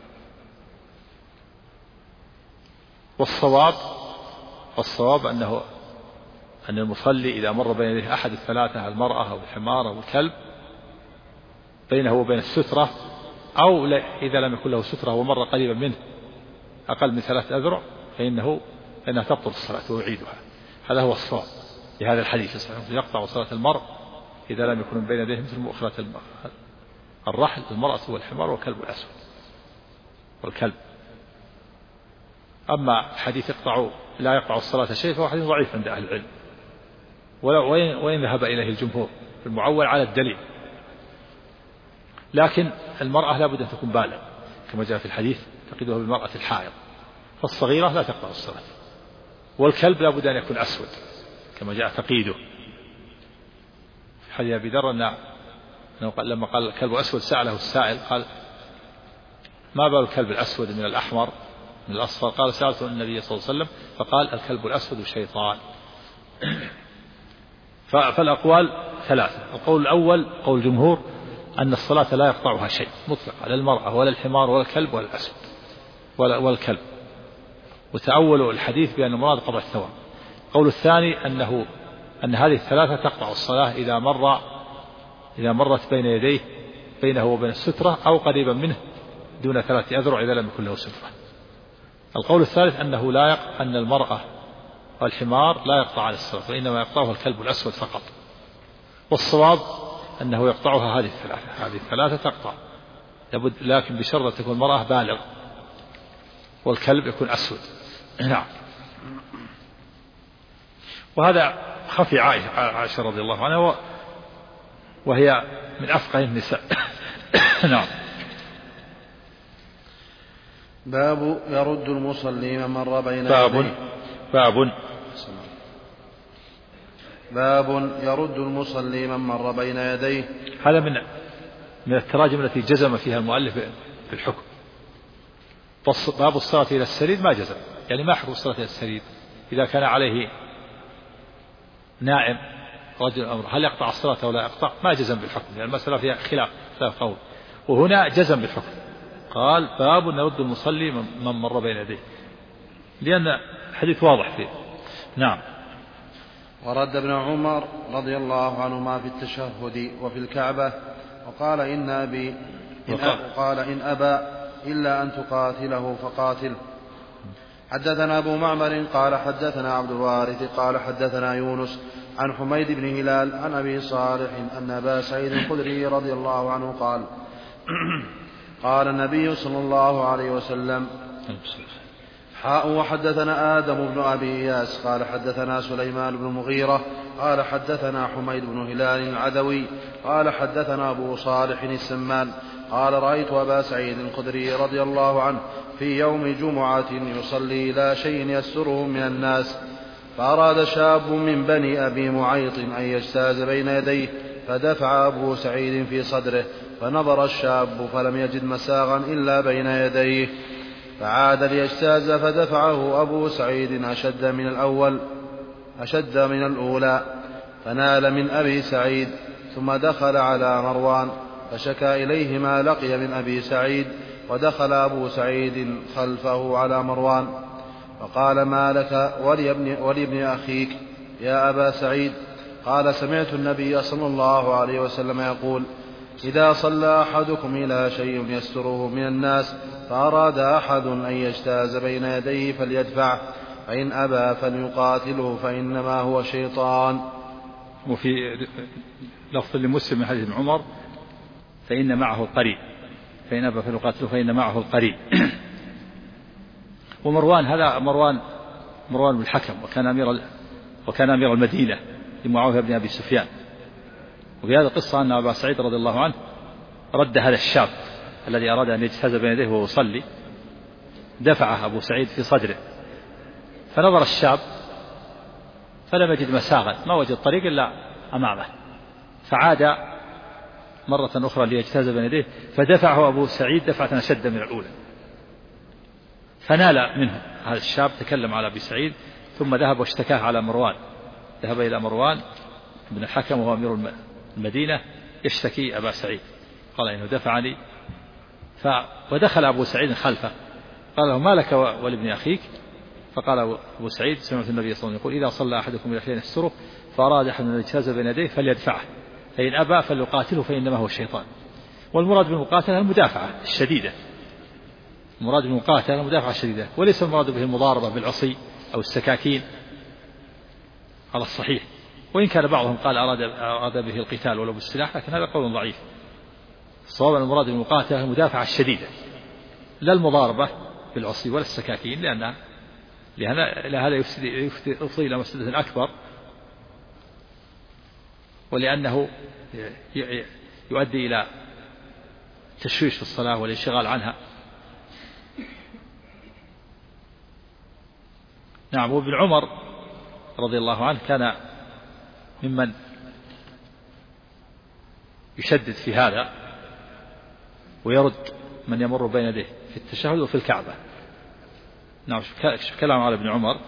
والصواب أن المصلي إذا مر بين يديه أحد الثلاثة المرأة أو الحمار أو الكلب بينه وبين السترة، أو إذا لم يكن له سترة ومر قريبا منه أقل من 3 أذرع فإنها تبطل الصلاة ويعيدها. هذا هو الصواب لهذا الحديث الصحيح، يقطع صلاة المرء إذا لم يكن بين يديه مثل مؤخرة الرحل المرأة والحمار والكلب الأسود والكلب. أما حديث لا يقطع الصلاة شيء فهو حديث ضعيف عند أهل العلم، وإن ذهب إليه الجمهور في المعول على الدليل، لكن المرأة لا بد أن تكون بالغ كما جاء في الحديث تقيدها بالمرأة الحائض، فالصغيرة لا تقطع الصلاة. والكلب لا بد أن يكون أسود كما جاء تقييده في حديث أبي ذر لما قال الكلب أسود سأله السائل قال ما بال الكلب الأسود من الأحمر من الأصفر؟ قال سألت النبي صلى الله عليه وسلم فقال الكلب الأسود شيطان. فالأقوال 3، القول الأول قول الجمهور أن الصلاة لا يقطعها شيء مطلقا، لا المرأة ولا الحمار ولا الكلب ولا الأسود ولا الكلب، وتأولوا الحديث بأن المراد قطع الثواب. القول الثاني أن هذه الثلاثة تقطع الصلاة إذا مرت بين يديه بينه وبين السترة أو قريبا منه دون 3 أذرع إذا لم يكن له سترة. القول الثالث أن المرأة والحمار لا يقطع عن الصلاة وإنما يقطعها الكلب الأسود فقط. والصواب أنه يقطعها هذه الثلاثة تقطع، لكن بشرط تكون المرأة بالغ والكلب يكون أسود. نعم. وهذا خفي عائشة رضي الله عنها وهي من أفقه النساء. نعم. باب يرد المصلي من مر بين يديه. باب يرد المصلي من مر بين يديه. هذا من التراجم التي جزم فيها المؤلف في الحكم. باب الصلاة إلى السرير ما جزم، يعني ما حكم الصلاة إلى السرير إذا كان عليه نائم رجل الأمر هل يقطع الصلاة أو لا يقطع؟ ما جزم بالحكم، يعني المسألة فيها خلاف قول، وهنا جزم بالحكم. قال باب يرد المصلي من مر بين يديه، لأن الحديث واضح فيه. نعم. ورد ابن عمر رضي الله عنهما في التشهد وفي الكعبة وقال إن أبى إلا أن تقاتله فقاتل. حدثنا أبو معمر قال حدثنا عبد الوارث قال حدثنا يونس عن حميد بن هلال عن أبي صالح أن أبا سعيد الخدري رضي الله عنه قال قال النبي صلى الله عليه وسلم وحدثنا آدم بن أبي إياس قال حدثنا سليمان بن المغيرة قال حدثنا حميد بن هلال العدوي قال حدثنا أبو صالح السمان قال رأيت أبا سعيد الخدري رضي الله عنه في يوم جمعة يصلي إلى شيء يستره من الناس، فأراد شاب من بني أبي معيط أن يجتاز بين يديه فدفع أبو سعيد في صدره، فنظر الشاب فلم يجد مساغا إلا بين يديه، فعاد ليجتاز فدفعه أبو سعيد أشد من الأولى فنال من أبي سعيد، ثم دخل على مروان فشكى إليه ما لقي من أبي سعيد، ودخل أبو سعيد خلفه على مروان فقال ما لك ولابن أخيك يا أبا سعيد؟ قال سمعت النبي صلى الله عليه وسلم يقول إذا صلى أحدكم إلى شيء يستره من الناس فأراد أحد أن يجتاز بين يديه فليدفعه، فإن أبى فليقاتله فإنما هو شيطان. وفي لفظ لمسلم من حديث ابن عمر فإن معه القرين، فإن أبى فليقاتله فإن معه القرين. ومروان هذا مروان بن الحكم وكان أمير المدينة لمعاوية بن أبي سفيان. وفي هذه القصة أن أبا سعيد رضي الله عنه رد هذا الشاب الذي أراد أن يجتاز بين يديه وهو يصلي، دفعه أبو سعيد في صدره، فنظر الشاب فلم يجد مساغا، ما وجد طريق إلا أمامه، فعاد مرة أخرى ليجتاز بين يديه فدفعه أبو سعيد دفعة أشد من الأولى، فنال منه هذا الشاب، تكلم على أبي سعيد ثم ذهب واشتكاه على مروان، ذهب إلى مروان بن الحكم وهو أمير المدينة يشتكي أبا سعيد، قال إنه دفعني. ودخل أبو سعيد خلفه قال له ما لك ولابن أخيك؟ فقال أبو سعيد سمعت النبي صلى الله عليه وسلم يقول إذا صلى أحدكم إلى شيء يستره فأراد أحد أن يجتاز بين يديه فليدفعه، فإن أبى فليقاتله فإنما هو الشيطان. والمراد بالمقاتلة المدافعة الشديدة، المراد بالمقاتلة المدافعة الشديدة، وليس المراد به المضاربة بالعصي أو السكاكين على الصحيح، وإن كان بعضهم قال أراد به القتال ولو بالسلاح، لكن هذا قول ضعيف. الصواب المراد بالمقاتلة المدافعة الشديدة، لا المضاربة بالعصي ولا السكاكين، لأن هذا يفضي إلى مفسدة أكبر، ولأنه يؤدي إلى تشويش في الصلاة والانشغال عنها. نعم. وابن عمر رضي الله عنه كان ممن يشدد في هذا ويرد من يمر بين يديه في التشهد وفي الكعبة. نعم. كلام على ابن عمر.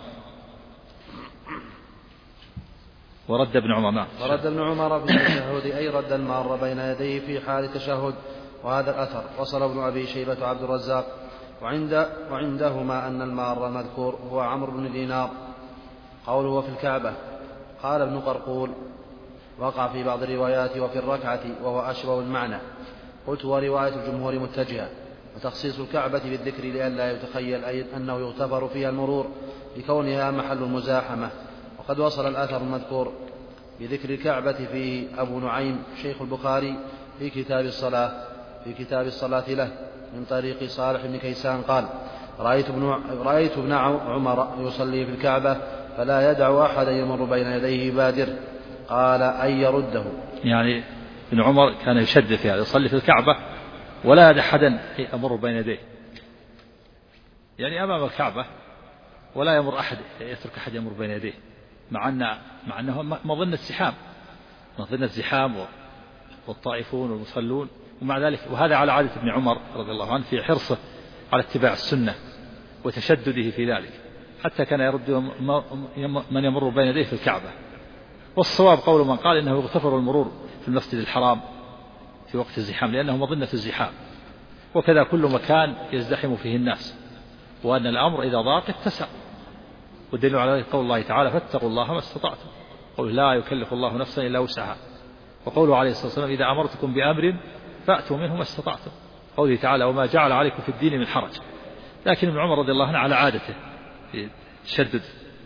ورد ابن عمر. نعم. ورد ابن عمر في التشهد أي رد المار بين يديه في حال التشهد. وهذا الأثر وصل ابن أبي شيبة عبد الرزاق وعندهما أن المار المذكور هو عمرو بن دينار. قوله في الكعبة قال ابن قرقول وقع في بعض الروايات وفي الركعة وهو أشبه المعنى. قلت ورواية الجمهور متجهة، وتخصيص الكعبة بالذكر لئلا يتخيل أنه يغتفر فيها المرور لكونها محل المزاحمة. وقد وصل الأثر المذكور بذكر الكعبة فيه أبو نعيم شيخ البخاري في كتاب الصلاة له من طريق صالح بن كيسان قال رأيت ابن عمر يصلي في الكعبة فلا يدع أحدا يمر بين يديه يبادره. قال أن يرده. يعني ابن عمر كان يشدد في هذا، يصلي في الكعبة ولا يدع أحدا يمر بين يديه، يعني أمام الكعبة ولا يمر أحد، يترك أحد يمر بين يديه، مع أنه مظنة زحام والطائفون والمصلون، ومع ذلك وهذا على عادة ابن عمر رضي الله عنه في حرصه على اتباع السنة وتشدده في ذلك، حتى كان يرد من يمر بين يديه في الكعبة. والصواب قول من قال إنه يغتفر المرور في المسجد الحرام في وقت الزحام لأنه مظنة الزحام، وكذا كل مكان يزدحم فيه الناس، وأن الأمر إذا ضاق اتسع. والدليل على ذلك قول الله تعالى فاتقوا الله ما استطعتم، قل لا يكلف الله نفسا إلا وسعها، وقوله عليه الصلاة والسلام إذا أمرتكم بأمر فأتوا منه ما استطعتم، قوله تعالى وما جعل عليكم في الدين من حرج. لكن ابن عمر رضي الله عنه على عادته يشدد.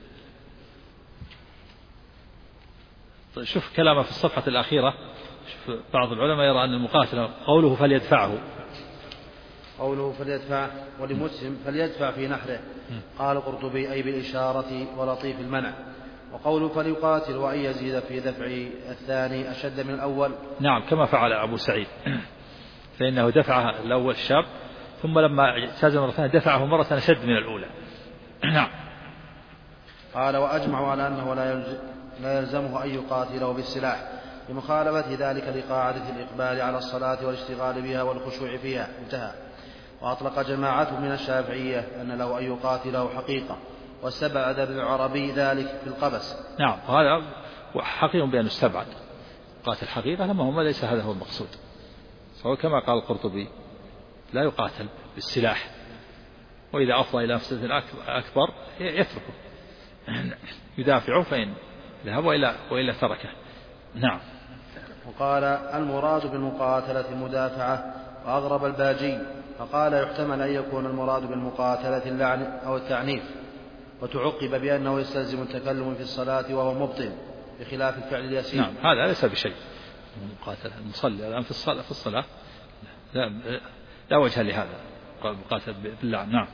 شوف كلامه في الصفحة الأخيرة، شوف بعض العلماء يرى أن المقاتل قوله فليدفعه، ولمسلم فليدفع في نحره. قال القرطبي أي بالإشارة ولطيف المنع. وقوله فليقاتل وأن يزيد في دفع الثاني أشد من الأول. نعم كما فعل أبو سعيد، فإنه دفعها الأول شاب، ثم لما اجتاز مرة ثانية دفعه مرة أشد من الأولى. نعم. قال وأجمعوا على أنه لا يلزمه أن يقاتله بالسلاح لمخالفة ذلك لقاعدة الإقبال على الصلاة والاشتغال بها والخشوع فيها. انتهى. وأطلق جماعة من الشافعية أن له أن يقاتله حقيقة، واستبعد بالعربي ذلك في القبس. نعم وهذا حقيقة بأن استبعد قاتل حقيقة، لما هم ليس هذا هو المقصود. فهو كما قال القرطبي لا يقاتل بالسلاح، وإذا أفضى إلى مفسدة أكبر يتركه يدافعه فإن ذهب وإلا تركه. نعم. وقال المراد بالمقاتلة المدافعة، وأغرب الباجي فقال يحتمل أن يكون المراد بالمقاتلة اللعن أو التعنيف، وتعقب بأنه يستلزم التكلم في الصلاة وهو مبطل بخلاف الفعل اليسير. نعم هذا ليس بشيء. المقاتلة المصلي الآن في الصلاة لا وجه لهذا، قال مقاتل باللعن. نعم.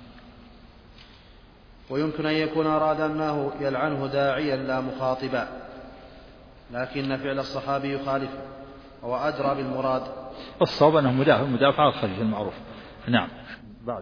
ويمكن أن يكون أراد أنه يلعنه داعيا لا مخاطبا، لكن فعل الصحابي يخالفه وهو أدرى بالمراد. الصواب أنه مدافع الخليفة المعروف. نعم. بعد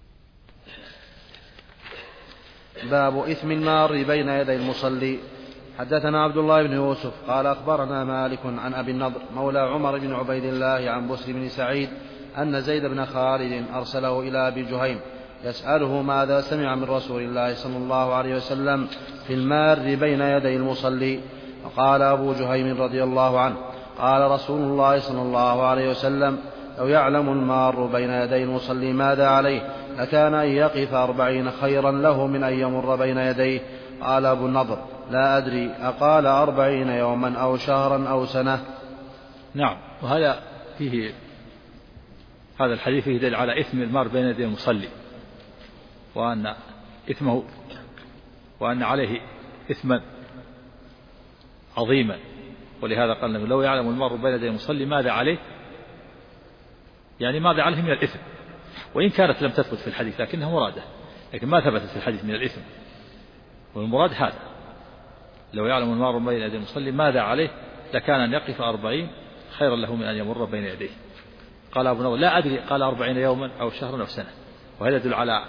باب إثم المار بين يدي المصلي. حدثنا عبد الله بن يوسف قال أخبرنا مالك عن أبي النضر مولى عمر بن عبيد الله عن بسر بن سعيد أن زيد بن خالد أرسله إلى أبي جهيم يسأله ماذا سمع من رسول الله صلى الله عليه وسلم في المار بين يدي المصلي. فقال أبو جهيم رضي الله عنه قال رسول الله صلى الله عليه وسلم لو يعلم المار بين يدي المصلي ماذا عليه لكان أن يقف 40 خيرا له من أن يمر بين يديه. قال أبو النضر لا أدري أقال 40 يوما أو شهرا أو سنة. نعم. وهذا فيه هذا الحديث فيه دليل على إثم المار بين يدي المصلي، وأن إثمه وأن عليه إثما عظيما. ولهذا قال لو يعلم المار بين يدي المصلي ماذا عليه، يعني ماذا عليه من الإثم، وإن كانت لم تثبت في الحديث لكنها مرادة، لكن ما ثبتت في الحديث من الإثم، والمراد هذا لو يعلم المار بين يدي المصلي ماذا عليه لكان أن يقف 40 خيرا له من أن يمر بين يديه. قال أبو نضر لا أدري قال 40 يوما أو شهرا أو سنة. وهذا يدل على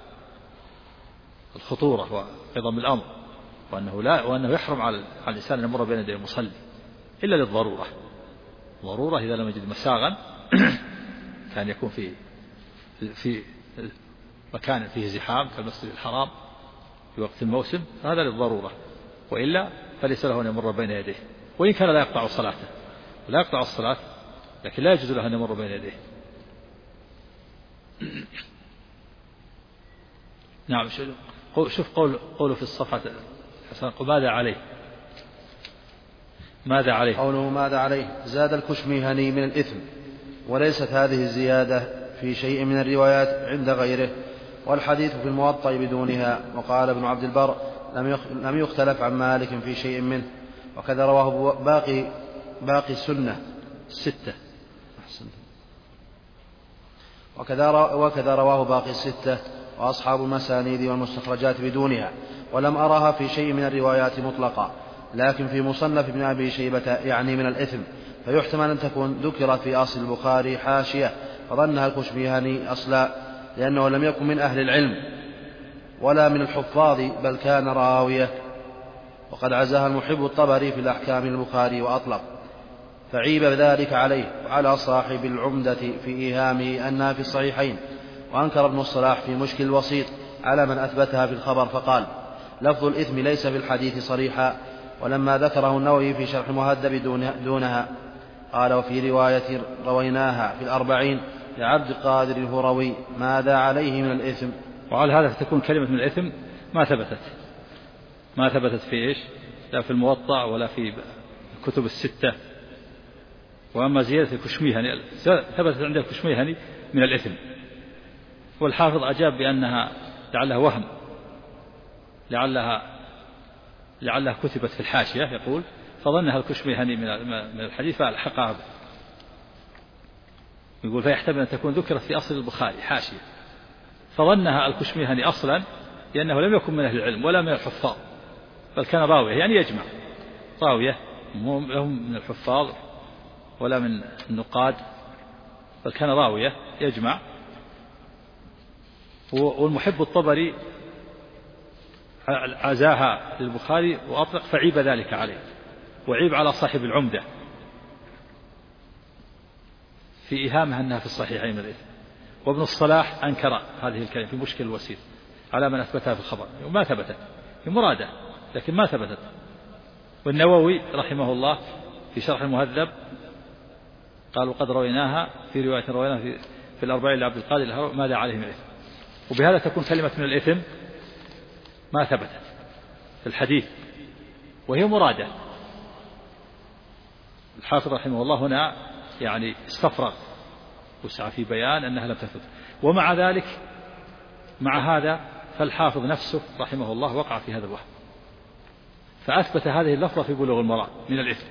الخطورة وعظم الأمر، وأنه يحرم على الإنسان أن يمر بين يدي المصلي إلا للضرورة. ضرورة إذا لم يجد مساغا كان يكون في مكان فيه زحام كالمسجد الحرام في وقت الموسم، هذا للضرورة، وإلا فليس له أن يمر بين يديه، وإن كان لا يقطع صلاته لا يقطع الصلاة، لكن لا يجوز له أن يمر بين يديه. نعم. شوف قوله في الصفحة ماذا عليه قوله ماذا عليه زاد الكشميهني من الإثم، وليست هذه الزيادة في شيء من الروايات عند غيره، والحديث في الموطأ بدونها. وقال ابن عبد البر لم يختلف عن مالك في شيء منه، وكذا رواه باقي السنة الستة، وكذا رواه باقي الستة وأصحاب المسانيد والمستخرجات بدونها. ولم أرها في شيء من الروايات مطلقا، لكن في مصنف ابن أبي شيبة يعني من الإثم، فيحتمل أن تكون ذكرت في أصل البخاري حاشية فظنها الكشميهني أصلا، لأنه لم يكن من أهل العلم ولا من الحفاظ بل كان راوية، وقد عزاها المحب الطبري في الأحكام البخاري وأطلق، فعيب ذلك عليه وعلى صاحب العمدة في إيهامه أنها في الصحيحين. وأنكر ابن الصلاح في مشكل الوسيط على من أثبتها في الخبر فقال: لفظ الإثم ليس في الحديث صريحا، ولما ذكره النووي في شرح المهذب دونها قال: وفي رواية رويناها في 40 لعبد القادر الهروي ماذا عليه من الإثم. وعلى هذا فتكون كلمة من الإثم ما ثبتت في إيش؟ لا في الموطأ ولا في الكتب الستة. وأما زيادة الكشميهني ثبتت عند الكشميهني من الإثم، والحافظ أجاب بأنها لعلها وهم، لعلها كتبت في الحاشية، يقول فظنها الكشميهني من الحديث فألحقها به. يقول فيحتمل أن تكون ذكرت في أصل البخاري حاشية فظنها الكشميهني أصلا، لأنه لم يكن من أهل العلم ولا من الحفاظ بل كان راوية، يعني يجمع راوية، هم من الحفاظ ولا من النقاد بل كان راوية يجمع. والمحب الطبري عزاها للبخاري وأطلق، فعيب ذلك عليه، وعيب على صاحب العمدة في إيهامها أنها في الصحيحين من الإثم. وابن الصلاح أنكر هذه الكلمة في مشكل الوسيط على من أثبتها في الخبر، وما ثبتت، هي مرادة لكن ما ثبتت. والنووي رحمه الله في شرح المهذب قال: وقد رويناها في رواية رويناها في 40 لعبد القادر الهروي ماذا عليه من الإثم. وبهذا تكون كلمة من الإثم ما ثبتت في الحديث وهي مرادة. الحافظ رحمه الله هنا يعني استفرغ وسعى في بيان أنها لم تثبت، ومع ذلك مع هذا فالحافظ نفسه رحمه الله وقع في هذا الوهم، فأثبت هذه اللفظة في بلوغ المرام من الإثم،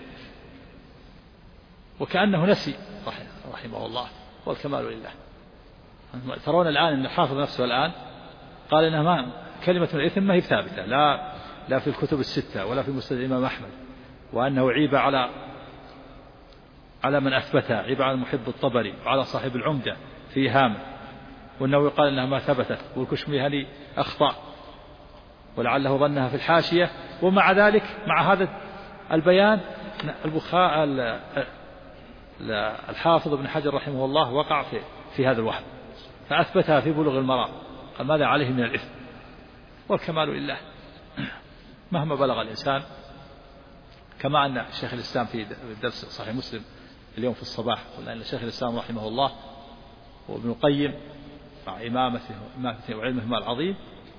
وكأنه نسي رحمه الله، والكمال لله. ترون الآن أن الحافظ نفسه الآن قال إنها كلمة من الإثم ما هي ثابتة، لا في الكتب الستة ولا في مسند الإمام أحمد، وأنه عيب على من أثبتها، عيب على المحب الطبري وعلى صاحب العمدة في هامه. والنووي قال إنها ما ثبتت، والكشميهني أخطأ ولعله ظنها في الحاشية. ومع ذلك مع هذا البيان الحافظ ابن حجر رحمه الله وقع في هذا الوهم، فأثبتها في بلوغ المرام، قال ماذا عليه من الإثم، والكمال لله. مهما بلغ الإنسان، كما أن شيخ الإسلام في الدرس صحيح مسلم اليوم في الصباح قلنا أن شيخ الإسلام رحمه الله وابن القيم مع إمامته وعلمهما العظيم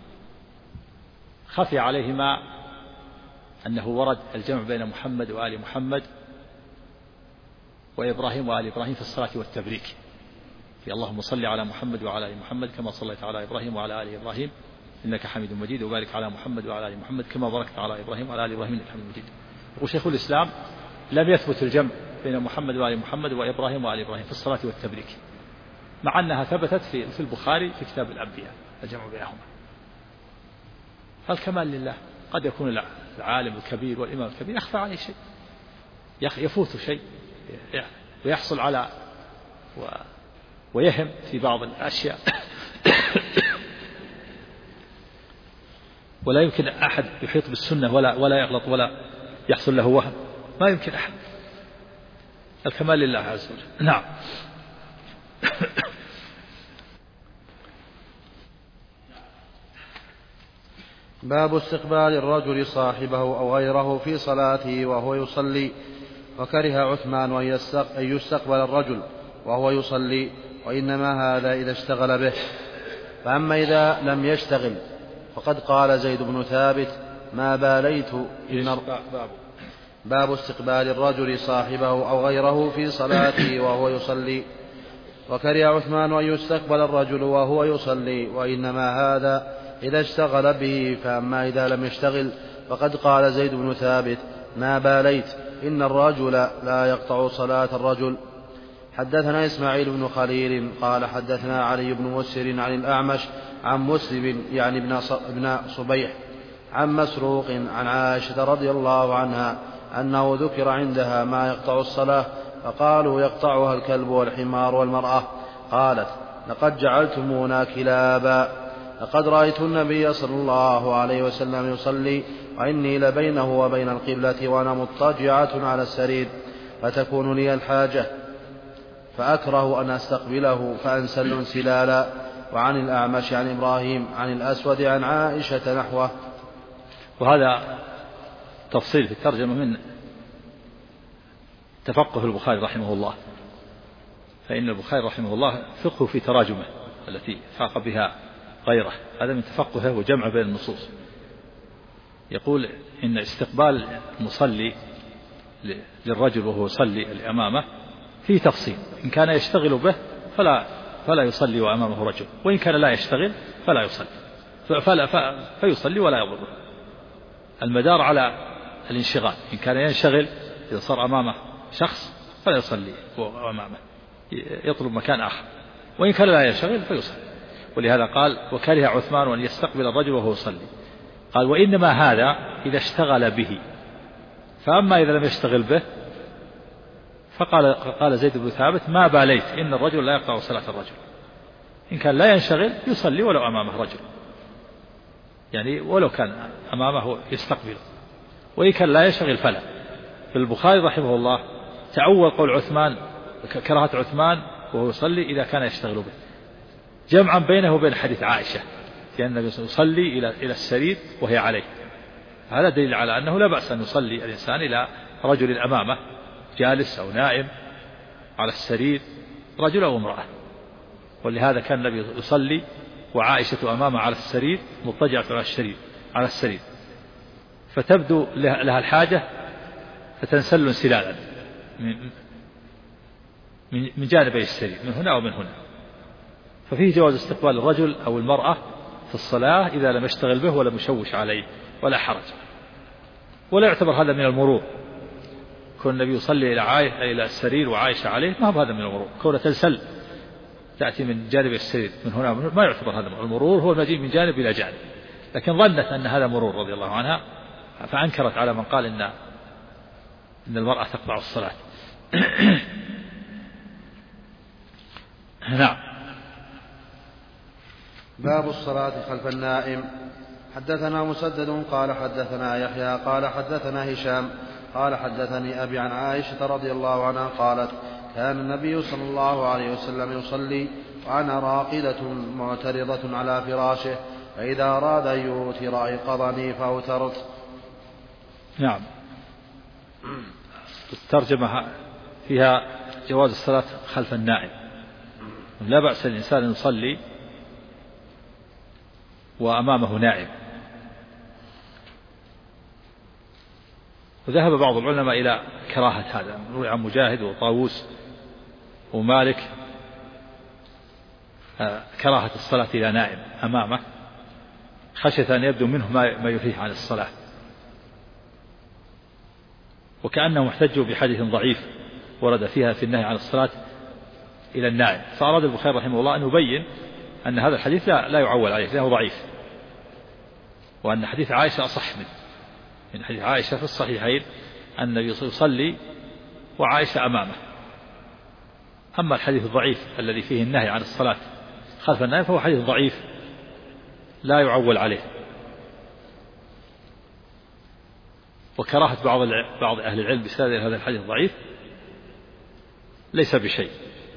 خفي عليهما أنه ورد الجمع بين محمد وآل محمد وإبراهيم وآل إبراهيم في الصلاة والتبريك، في اللهم صل على محمد وعلى آل محمد كما صليت على إبراهيم وعلى آل إبراهيم إنك حميد مجيد، وبارك على محمد وعلى آل محمد كما باركت على إبراهيم وعلى آل إبراهيم إنك حميد مجيد. يقول شيخ الإسلام لم يثبت الجمع بين محمد وآل محمد وإبراهيم وآل إبراهيم في الصلاة والتبريك، مع أنها ثبتت في البخاري في كتاب الأنبياء الجمع بينهما. فالكمال لله، قد يكون العالم الكبير والإمام الكبير يخفى عليه شيء، يفوت شيء ويحصل على ويهم في بعض الأشياء ولا يمكن أحد يحيط بالسنة ولا يغلط ولا يحصل له وهم، ما يمكن أحد. الكمال لله عز وجل. نعم. باب استقبال الرجل صاحبه أو غيره في صلاته وهو يصلي، وكره عثمان أن يستقبل الرجل وهو يصلي، وإنما هذا إذا اشتغل به. فأما إذا لم يشتغل فقد قال زيد بن ثابت: ما باليت باب استقبال الرجل صاحبه أو غيره في صلاته وهو يصلي، وكره عثمان أن يستقبل الرجل وهو يصلي، وإنما هذا إذا اشتغل به. فأما إذا لم يشتغل فقد قال زيد بن ثابت: ما باليت إن الرجل لا يقطع صلاة الرجل. حدثنا إسماعيل بن خليل قال حدثنا علي بن مسر عن الأعمش عن مسلم يعني ابن صبيح عن مسروق عن عائشة رضي الله عنها أنه ذكر عندها ما يقطع الصلاة فقالوا يقطعها الكلب والحمار والمرأة. قالت لقد جعلتمونا كلابا. لقد رأيت النبي صلى الله عليه وسلم يصلي وإني لبينه وبين القبلة وأنا مضطجعة على السرير فتكون لي الحاجة فأكره أن أستقبله فأنسل انسلالا. وعن الأعمش عن إبراهيم عن الأسود عن عائشة نحوه. وهذا تفصيل في الترجمة من تفقه البخاري رحمه الله، فإن البخاري رحمه الله فقه في تراجمه التي فاق بها غيره، هذا من تفقهه وجمع بين النصوص. يقول إن استقبال المصلي للرجل وهو يصلي أمامه فيه تفصيل، إن كان يشتغل به فلا يصلي وأمامه رجل، وإن كان لا يشتغل فلا يصلي فيصلي ولا يضره. المدار على الانشغال، إن كان ينشغل إذا صار أمامه شخص فلا يصلي وأمامه، يطلب مكان آخر، وإن كان لا ينشغل فيصلي. ولهذا قال وكره عثمان أن يستقبل الرجل وهو يصلي. قال وإنما هذا إذا اشتغل به، فأما إذا لم يشتغل به فقال زيد بن ثابت ما باليت إن الرجل لا يقطع صلاة الرجل، إن كان لا ينشغل يصلي ولو أمامه رجل، يعني ولو كان أمامه يستقبل، وإن كان لا ينشغل فلا. فالبخاري رحمه الله تعول قول عثمان كراهة عثمان وهو يصلي إذا كان يشتغل به، جمعا بينه وبين حديث عائشة لأن النبي يصلي إلى السرير وهي عليه. هذا دليل على أنه لا بأس أن يصلي الإنسان إلى رجل أمامه جالس أو نائم على السرير، رجل أو امرأة. ولهذا كان النبي يصلي وعائشة أمامه على السرير مضطجعة على السرير فتبدو لها الحاجة فتنسل انسلالا من جانبي السرير من هنا ومن هنا. ففيه جواز استقبال الرجل أو المرأة في الصلاة إذا لم يشتغل به ولم يشوش عليه ولا حرج، ولا يعتبر هذا من المرور. كون النبي يصلي إلى السرير وعائشة عليه ما هو هذا من المرور، كونه تنسل تأتي من جانب السرير من هنا ومن هنا ما يعتبر هذا. المرور هو المجيء من جانب إلى جانب، لكن ظنت أن هذا مرور رضي الله عنها فأنكرت على من قال إن المرأة تقطع الصلاة. نعم. باب الصلاة خلف النائم. حدثنا مسدد قال حدثنا يحيى قال حدثنا هشام قال حدثني أبي عن عائشة رضي الله عنها قالت كان النبي صلى الله عليه وسلم يصلي وأنا راقدة معترضة على فراشه، فإذا أراد أن يوتر أيقظني فأوترت. نعم. الترجمة فيها جواز الصلاة خلف النائم، لا بأس الإنسان أن يصلي وأمامه نائم. وذهب بعض العلماء إلى كراهة هذا، روي عن مجاهد وطاووس ومالك كراهة الصلاة إلى نائم أمامه خشية أن يبدو منه ما يلهيه عن الصلاة، وكأنهم احتجوا بحديث ضعيف ورد فيها في النهي عن الصلاة إلى النائم. فأراد البخاري رحمه الله أن يبين أن هذا الحديث لا يعول عليه لأنه ضعيف، وأن حديث عائشة أصح من حديث عائشة في الصحيحين أن النبي يصلي وعائشة أمامه. أما الحديث الضعيف الذي فيه النهي عن الصلاة خلف النائم فهو حديث ضعيف لا يعول عليه. وكراهة بعض أهل العلم بسبب هذا الحديث الضعيف ليس بشيء،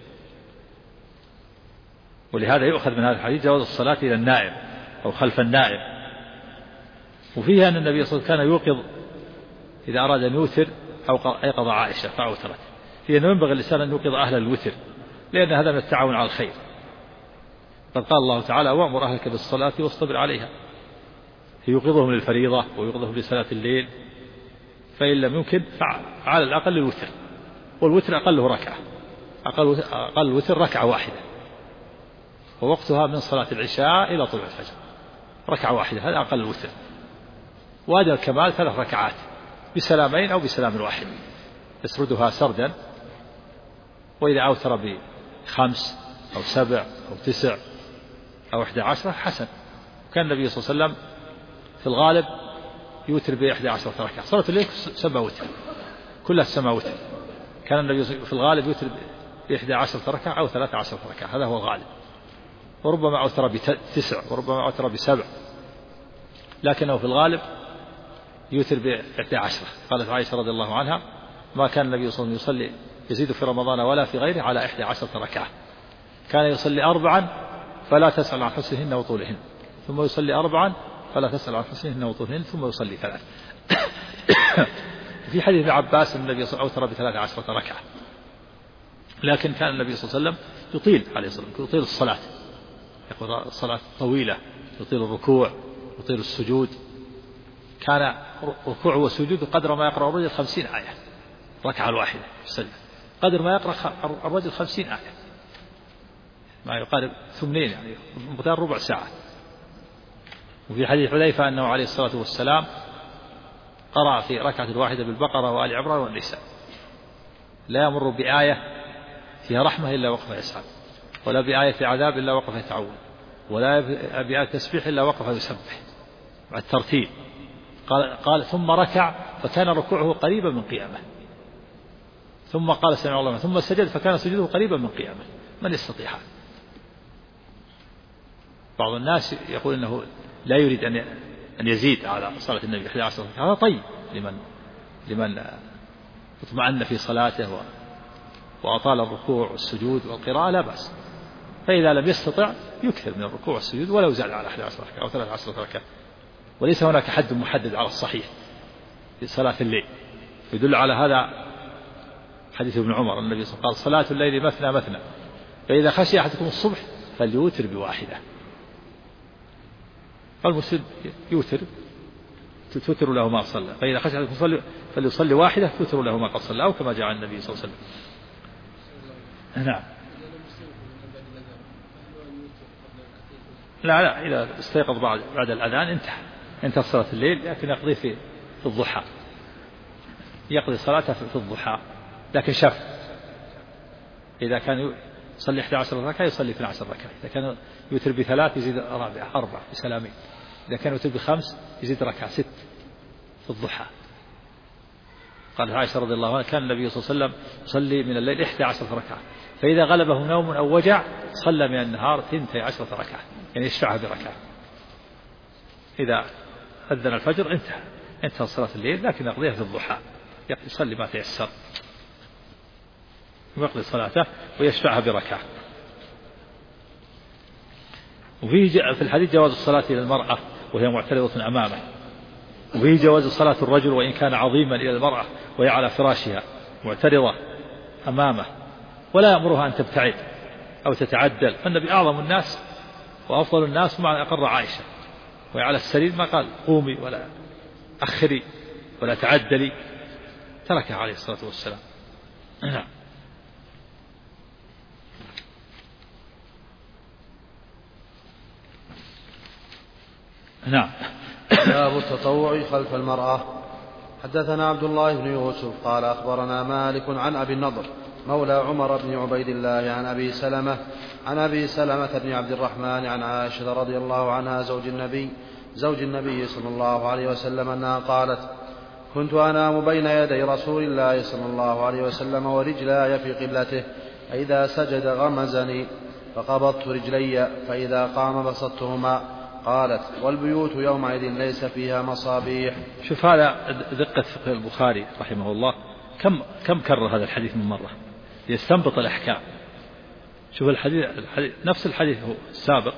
ولهذا يؤخذ من هذا الحديث جواز الصلاة إلى النائم أو خلف النائم. وفيها أن النبي صلى الله عليه وسلم كان يوقظ إذا أراد أن يوتر أو أيقظ عائشة فأوترت. فيه أنه ينبغي الإنسان أن يوقظ أهل الوتر لأن هذا من التعاون على الخير. قد قال الله تعالى وأمر أهلك بالصلاة واصطبر عليها، يوقظهم للفريضة ويوقظهم لصلاة الليل، فإن لم يمكن فعلى الأقل الوتر، والوتر أقله ركعة، أقل الوتر ركعة واحدة، ووقتها من صلاة العشاء إلى طلوع الفجر ركعة واحدة، هذا أقل الوتر. وأدنى الكمال 3 ركعات بسلامين أو بسلام واحد يسردها سردا. وإذا أوتر ب5 أو 7 أو 9 أو 11 حسن. كان النبي صلى الله عليه وسلم في الغالب يوتر ب11 ركعة. صلاة الليل 7 وتر كلها 7 وتر. كان النبي في الغالب يوتر ب11 ركعة أو 13 ركعة، هذا هو الغالب، وربما أوتر ب9 وربما أوتر ب7، لكنه في الغالب يوتر ب11. قالت عائشة رضي الله عنها: ما كان النبي صلى الله عليه وسلم يصلي يزيد في رمضان ولا في غيره على 11 ركعة، كان يصلي 4 فلا تسأل عن حسنهن وطولهن، ثم يصلي 4 فلا تسأل عن حسنهن وطولهن، ثم يصلي 3. في حديث ابن عباس النبي صلى الله عليه وسلم أوتر ب13 ركعة، لكن كان النبي صلى الله عليه وسلم يطيل عليه الصلاة والسلام، يطيل الصلاة، يقول الصلاة طويلة، يطيل الركوع، يطيل السجود. كان ركوعه وسجوده قدر ما يقرأ الرجل 50 آية ركعة الواحدة يصلي، قدر ما يقرأ الرجل 50 آية، ما يقارب 8 يعني مقدار ربع ساعة. وفي حديث حذيفة أنه عليه الصلاة والسلام قرأ في ركعة الواحدة بالبقرة وآل عمران والنساء، لا يمر بآية فيها رحمة إلا وقف يسعد، ولا بآية عذاب إلا وقف يتعوذ، ولا بآية تسبيح إلا وقف يسبح مع الترتيب. قال ثم ركع فكان ركوعه قريبا من قيامه، ثم قال سمع الله، ثم سجد فكان سجوده قريبا من قيامه. من يستطيع هذا؟ بعض الناس يقول انه لا يريد ان يزيد على صلاة النبي 11 ركعة، هذا طيب لمن اطمأن في صلاته وأطال الركوع والسجود والقراءة، لا بأس. فإذا لم يستطع يكثر من الركوع والسجود ولو زاد على 11 ركعة أو 13 ركعة. وليس هناك حد محدد على الصحيح في صلاة الليل، يدل على هذا حديث ابن عمر النبي صلى الله عليه وسلم قال: صلاة الليل مثنى مثنى، فإذا خشي أحدكم الصبح فليوتر ب1. المسلم يوتر توتر له ما صلى، فإذا خشي أحدكم فليصلي 1 توتر له ما قد صلى، أو كما جاء عن النبي صلى الله عليه وسلم. نعم. لا إذا استيقظ بعد الأذان انتهى صلاة الليل، لكن يقضي في الضحى، يقضي صلاته في الضحى، لكن شف إذا كان يصلي 11 ركعة يصلي 12 ركعة، إذا كان يوتر ب3 يزيد 4 بسلامين، إذا كان يوتر ب5 يزيد ركعة 6 في الضحى. قالت عائشة رضي الله عنها: كان النبي صلى الله عليه وسلم يصلي من الليل 11 ركعة، فإذا غلبه نوم أو وجع صلى من النهار 12 ركعة، يعني يشفعها بركعة. إذا أذن الفجر انتهى صلاة الليل، لكن يقضيها في الضحى، يصلي ما تيسر ويقضي صلاته ويشفعها بركعة. وفيه في الحديث جواز الصلاة إلى المرأة وهي معترضة أمامه، وفيه جواز صلاة الرجل وإن كان عظيما إلى المرأة وهي على فراشها معترضة أمامه، ولا يأمرها أن تبتعد أو تتعدل، فالنبي أعظم الناس وأفضل الناس، مع أقر عائشة وهي على السرير ما قال قومي ولا أخري ولا تعدلي، تركها عليه الصلاة والسلام. نعم. باب التطوع خلف المرأة. حدثنا عبد الله بن يوسف قال أخبرنا مالك عن أبي النضر مولى عمر بن عبيد الله عن أبي سلمة بن عبد الرحمن عن عائشة رضي الله عنها زوج النبي صلى الله عليه وسلم أنها قالت: كنت أنام بين يدي رسول الله صلى الله عليه وسلم ورجلاي في قبلته، فإذا سجد غمزني فقبضت رجلي، فإذا قام بسطتهما. قالت: والبيوت يومئذ ليس فيها مصابيح. شوف هذا دقة فقه البخاري رحمه الله، كم كرر هذا الحديث من مرة يستنبط الأحكام. شوف الحديث نفس الحديث هو السابق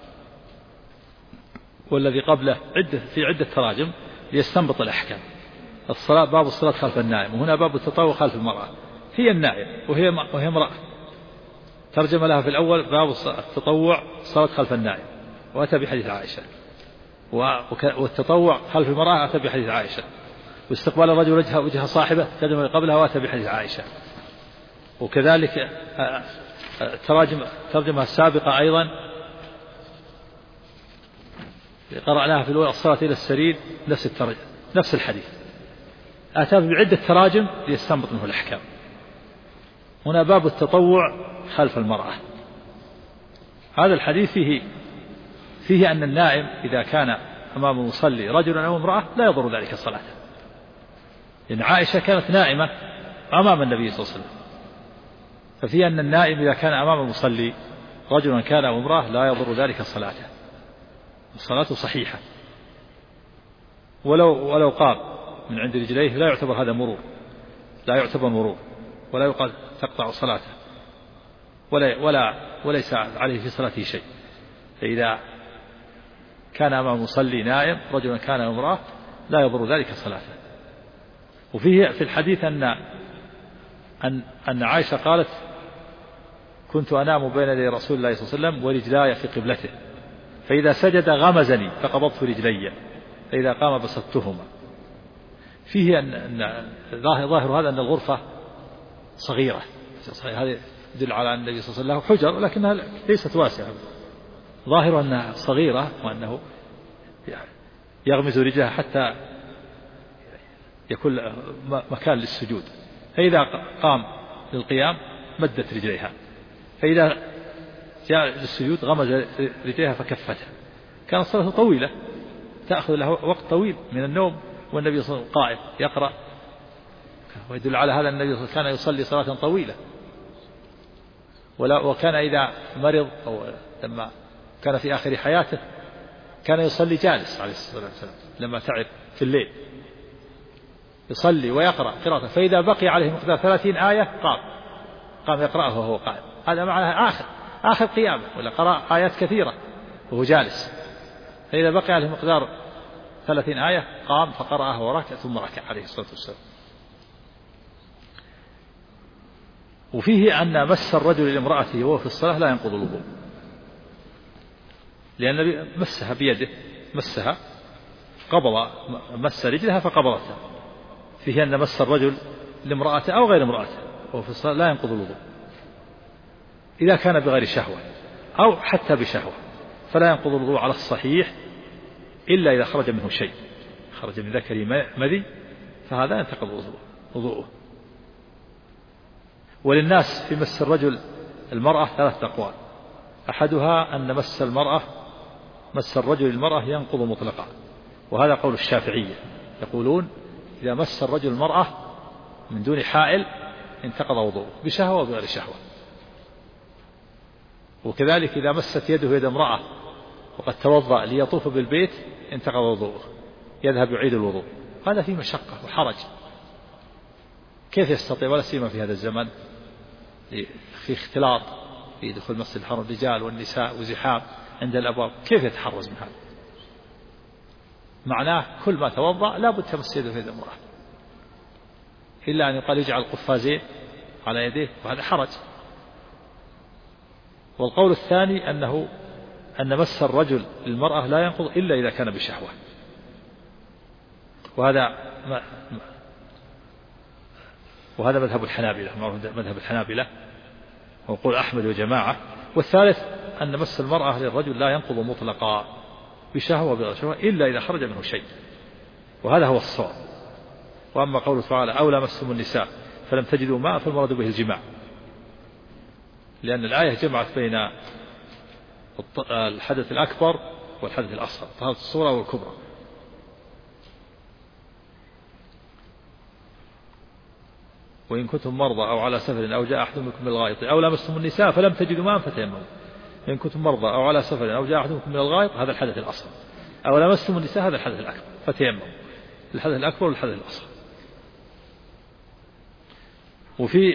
والذي قبله في عدة تراجم ليستنبط الأحكام. الصلاة، باب الصلاة خلف النائم، وهنا باب التطوع خلف المرأة. هي النائم وهي امرأة، ترجم لها في الأول باب التطوع الصلاة خلف النائم، وأتى بحديث عائشة، والتطوع خلف المرأة أتى بحديث عائشة، واستقبال الرجل وجه صاحبه ترجم قبلها وأتى بحديث عائشة. وكذلك ترجمة السابقة أيضا قرأناها في الأولى الصلاة إلى السرير، نفس الحديث، أتى بعدة تراجم ليستنبط منه الأحكام. هنا باب التطوع خلف المرأة. هذا الحديث فيه أن النائم إذا كان أمام المصلي رجلا أو امرأة لا يضر ذلك الصلاة، لأن عائشة كانت نائمة أمام النبي صلى الله عليه وسلم، ففي أن النائم إذا كان أمام المصلي رجلا كان أو امرأة لا يضر ذلك الصلاة، الصلاة صحيحة. ولو قام من عند رجليه لا يعتبر هذا مرور، لا يعتبر مرور، ولا يقال تقطع صلاته، وليس عليه في صلاته شيء. فإذا كان أمام المصلي نائم رجلا كان أو امرأة لا يضر ذلك صلاته. وفيه في الحديث أن عائشة قالت: كنت أنام بين يدي رسول الله صلى الله عليه وسلم ورجلاي في قبلته، فإذا سجد غمزني فقبضت رجلي، فإذا قام بسطتهما. فيه أن ظاهر هذا أن الغرفة صغيرة، هذا يدل على أن النبي صلى الله عليه وسلم له حجر لكنها ليست واسعة، ظاهر أنها صغيرة وأنه يغمز رجلها حتى يكون مكان للسجود، فإذا قام للقيام مدت رجليها، فإذا جاء للسجود غمز رجليها فكفتها. كانت الصلاة طويلة تأخذ له وقت طويل من النوم والنبي صلى الله عليه وسلم قائم يقرأ، ويدل على هذا النبي صلى الله عليه وسلم كان يصلي صلاة طويلة. وكان إذا مرض أو لما كان في آخر حياته كان يصلي جالس عليه الصلاة والسلام، لما تعب في الليل يصلي ويقرأ قراءة، فإذا بقي عليه مقدار 30 آية قام يقرأه وهو قائم. هذا معناه آخر قيامه، ولا قرأ آيات كثيرة وهو جالس، فإذا بقي عليه مقدار 30 آية قام فقرأه وركع ثم ركع عليه الصلاة والسلام. وفيه أن مس الرجل لامرأته وهو في الصلاة لا ينقض الوضوء، لأن النبي مسها بيده، مسها مس رجلها فقبضتها. فيه أن مس الرجل لامرأته أو غير امرأته وهو في الصلاة لا ينقض الوضوء إذا كان بغير شهوة أو حتى بشهوة، فلا ينقض الوضوء على الصحيح إلا إذا خرج منه شيء، خرج من ذكره مذي، فهذا ينتقض وضوءه. وللناس في مس الرجل المرأة 3 أقوال، أحدها أن مس الرجل المرأة ينقض مطلقا، وهذا قول الشافعية، يقولون إذا مس الرجل المرأة من دون حائل انتقض وضوءه بشهوة وبغير شهوة. وكذلك إذا مست يده يد امرأة وقد توضأ ليطوف بالبيت انتقض وضوءه، يذهب يعيد الوضوء. هذا فيه مشقة وحرج، كيف يستطيع؟ ولا سيما في هذا الزمن في اختلاط في دخول مسجد الحرم الرجال والنساء وزحام عند الأبواب، كيف يتحرز من هذا؟ معناه كل ما توضأ لا بد تمس يده في يد امرأة، إلا أن يقال يجعل قفازين على يديه، وهذا حرج. والقول الثاني أن مس الرجل للمرأة لا ينقض إلا إذا كان بشهوة، وهذا مذهب الحنابلة وقول أحمد وجماعة. والثالث أن مس المرأة للرجل لا ينقض مطلقا بشهوة وبغير شهوة إلا إذا خرج منه شيء، وهذا هو الصواب. وأما قوله تعالى أو لمستم النساء فلم تجدوا ماء فالمراد به الجماع، لأن الآية جمعت بين الحدث الأكبر والحدث الأصغر، طهارة الصغرى والكبرى. وإن كنتم مرضى أو على سفر أو جاء أحد منكم من الغائط أو لمستم النساء فلم تجدوا ماء فتيمموا. إن كنتم مرضى أو على سفر أو جاء أحد منكم من الغائط هذا الحدث الأصغر، أو لمستم النساء هذا الحدث الأكبر، فتيمموا الحدث الأكبر والحدث الأصغر. وفي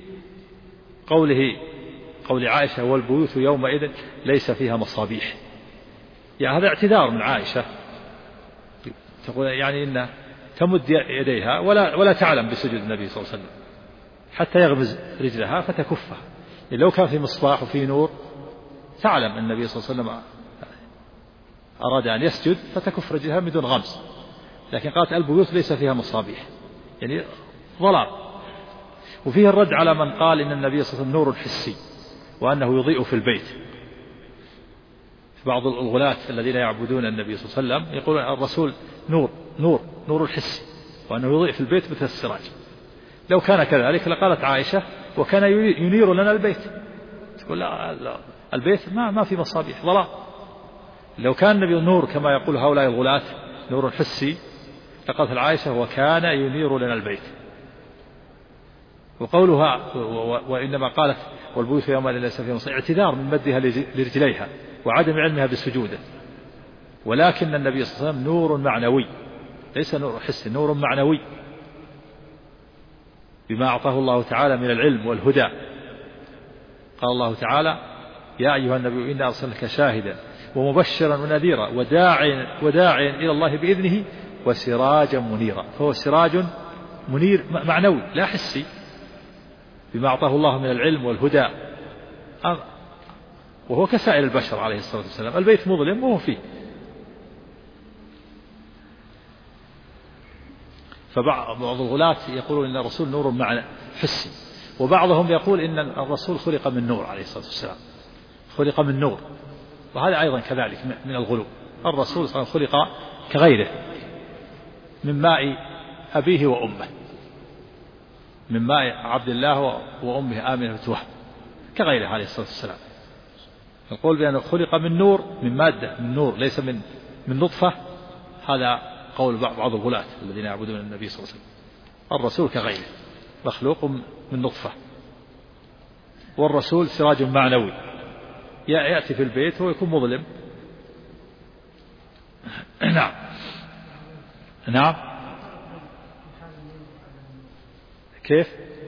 قول عائشة والبيوت يومئذ ليس فيها مصابيح، يعني هذا اعتذار من عائشة، تقول يعني إن تمد يديها ولا تعلم بسجود النبي صلى الله عليه وسلم حتى يغمز رجلها فتكفها. لو كان في مصباح وفي نور تعلم أن النبي صلى الله عليه وسلم أراد أن يسجد فتكف رجلها بدون غمز، لكن قالت البيوت ليس فيها مصابيح، يعني ظلام. وفيه الرد على من قال إن النبي صلى الله عليه وسلم نور حسي وأنه يضيء في البيت. في بعض الغلاة الذين يعبدون النبي صلى الله عليه وسلم يقولون الرسول نور الحسي وأنه يضيء في البيت مثل السراج. لو كان كذلك لقالت عائشة وكان ينير لنا البيت، تقول لا البيت ما في مصابيح، ظلام. لو كان النبي نور كما يقول هؤلاء الغلاة نور حسي لقالت عائشة وكان ينير لنا البيت. وقولها وإنما قالت والبيوت يومئذ ليس فيها مصلى اعتذار من مدها لرجليها وعدم علمها بسجوده. ولكن النبي صلى الله عليه وسلم نور معنوي ليس نور حسي، نور معنوي بما أعطاه الله تعالى من العلم والهدى. قال الله تعالى يا أيها النبي إنا أرسلناك شاهدا ومبشرا ونذيرا وداعيا إلى الله بإذنه وسراجا منيرا. فهو سراج منير معنوي لا حسي بما أعطاه الله من العلم والهدى، وهو كسائر البشر عليه الصلاة والسلام. البيت مظلم وهو فيه. فبعض الغلاة يقولون إن الرسول نور معنى حسي، وبعضهم يقول إن الرسول خلق من نور عليه الصلاة والسلام، خلق من نور، وهذا أيضا كذلك من الغلو. الرسول صلى الله عليه وسلم خلق كغيره من ماء أبيه وأمه، من ماء عبد الله وأمه آمنة بنت وهب كغيره عليه الصلاة والسلام. القول بأنه خلق من نور، من مادة من نور ليس من نطفة، هذا قول بعض الغلاة الذين يعبدون النبي صلى الله عليه وسلم. الرسول كغيره مخلوق من نطفة، والرسول سراج معنوي يأتي في البيت ويكون مظلم. نعم نعم. كيف؟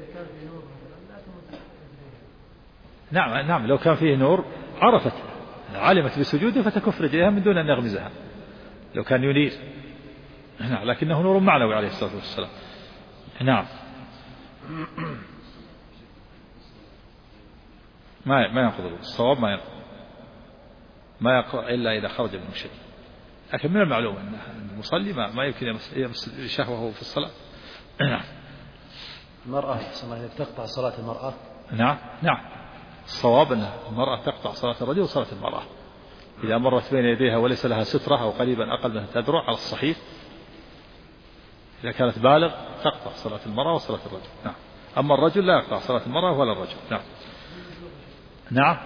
نعم لو كان فيه نور عرفت علمت بسجوده فتكف رجليها من دون أن يغمزها لو كان ينير. نعم لكنه نور معنوي عليه الصلاة والسلام. نعم. ما ينقض الصواب، ما يقرأ إلا إذا خرج من المشي. لكن من المعلوم أن المصلي ما يمكن يمس الشهوة وهو في الصلاة. نعم. المرأة تقطع صلاة المرأة. نعم الصواب أن المرأة تقطع صلاة الرجل وصلاة المرأة إذا مرت بين يديها وليس لها سترة أو قريبا أقل من تذرع على الصحيح. إذا كانت بالغ تقطع صلاة المرأة وصلاة الرجل. نعم. أما الرجل لا يقطع صلاة المرأة ولا الرجل. نعم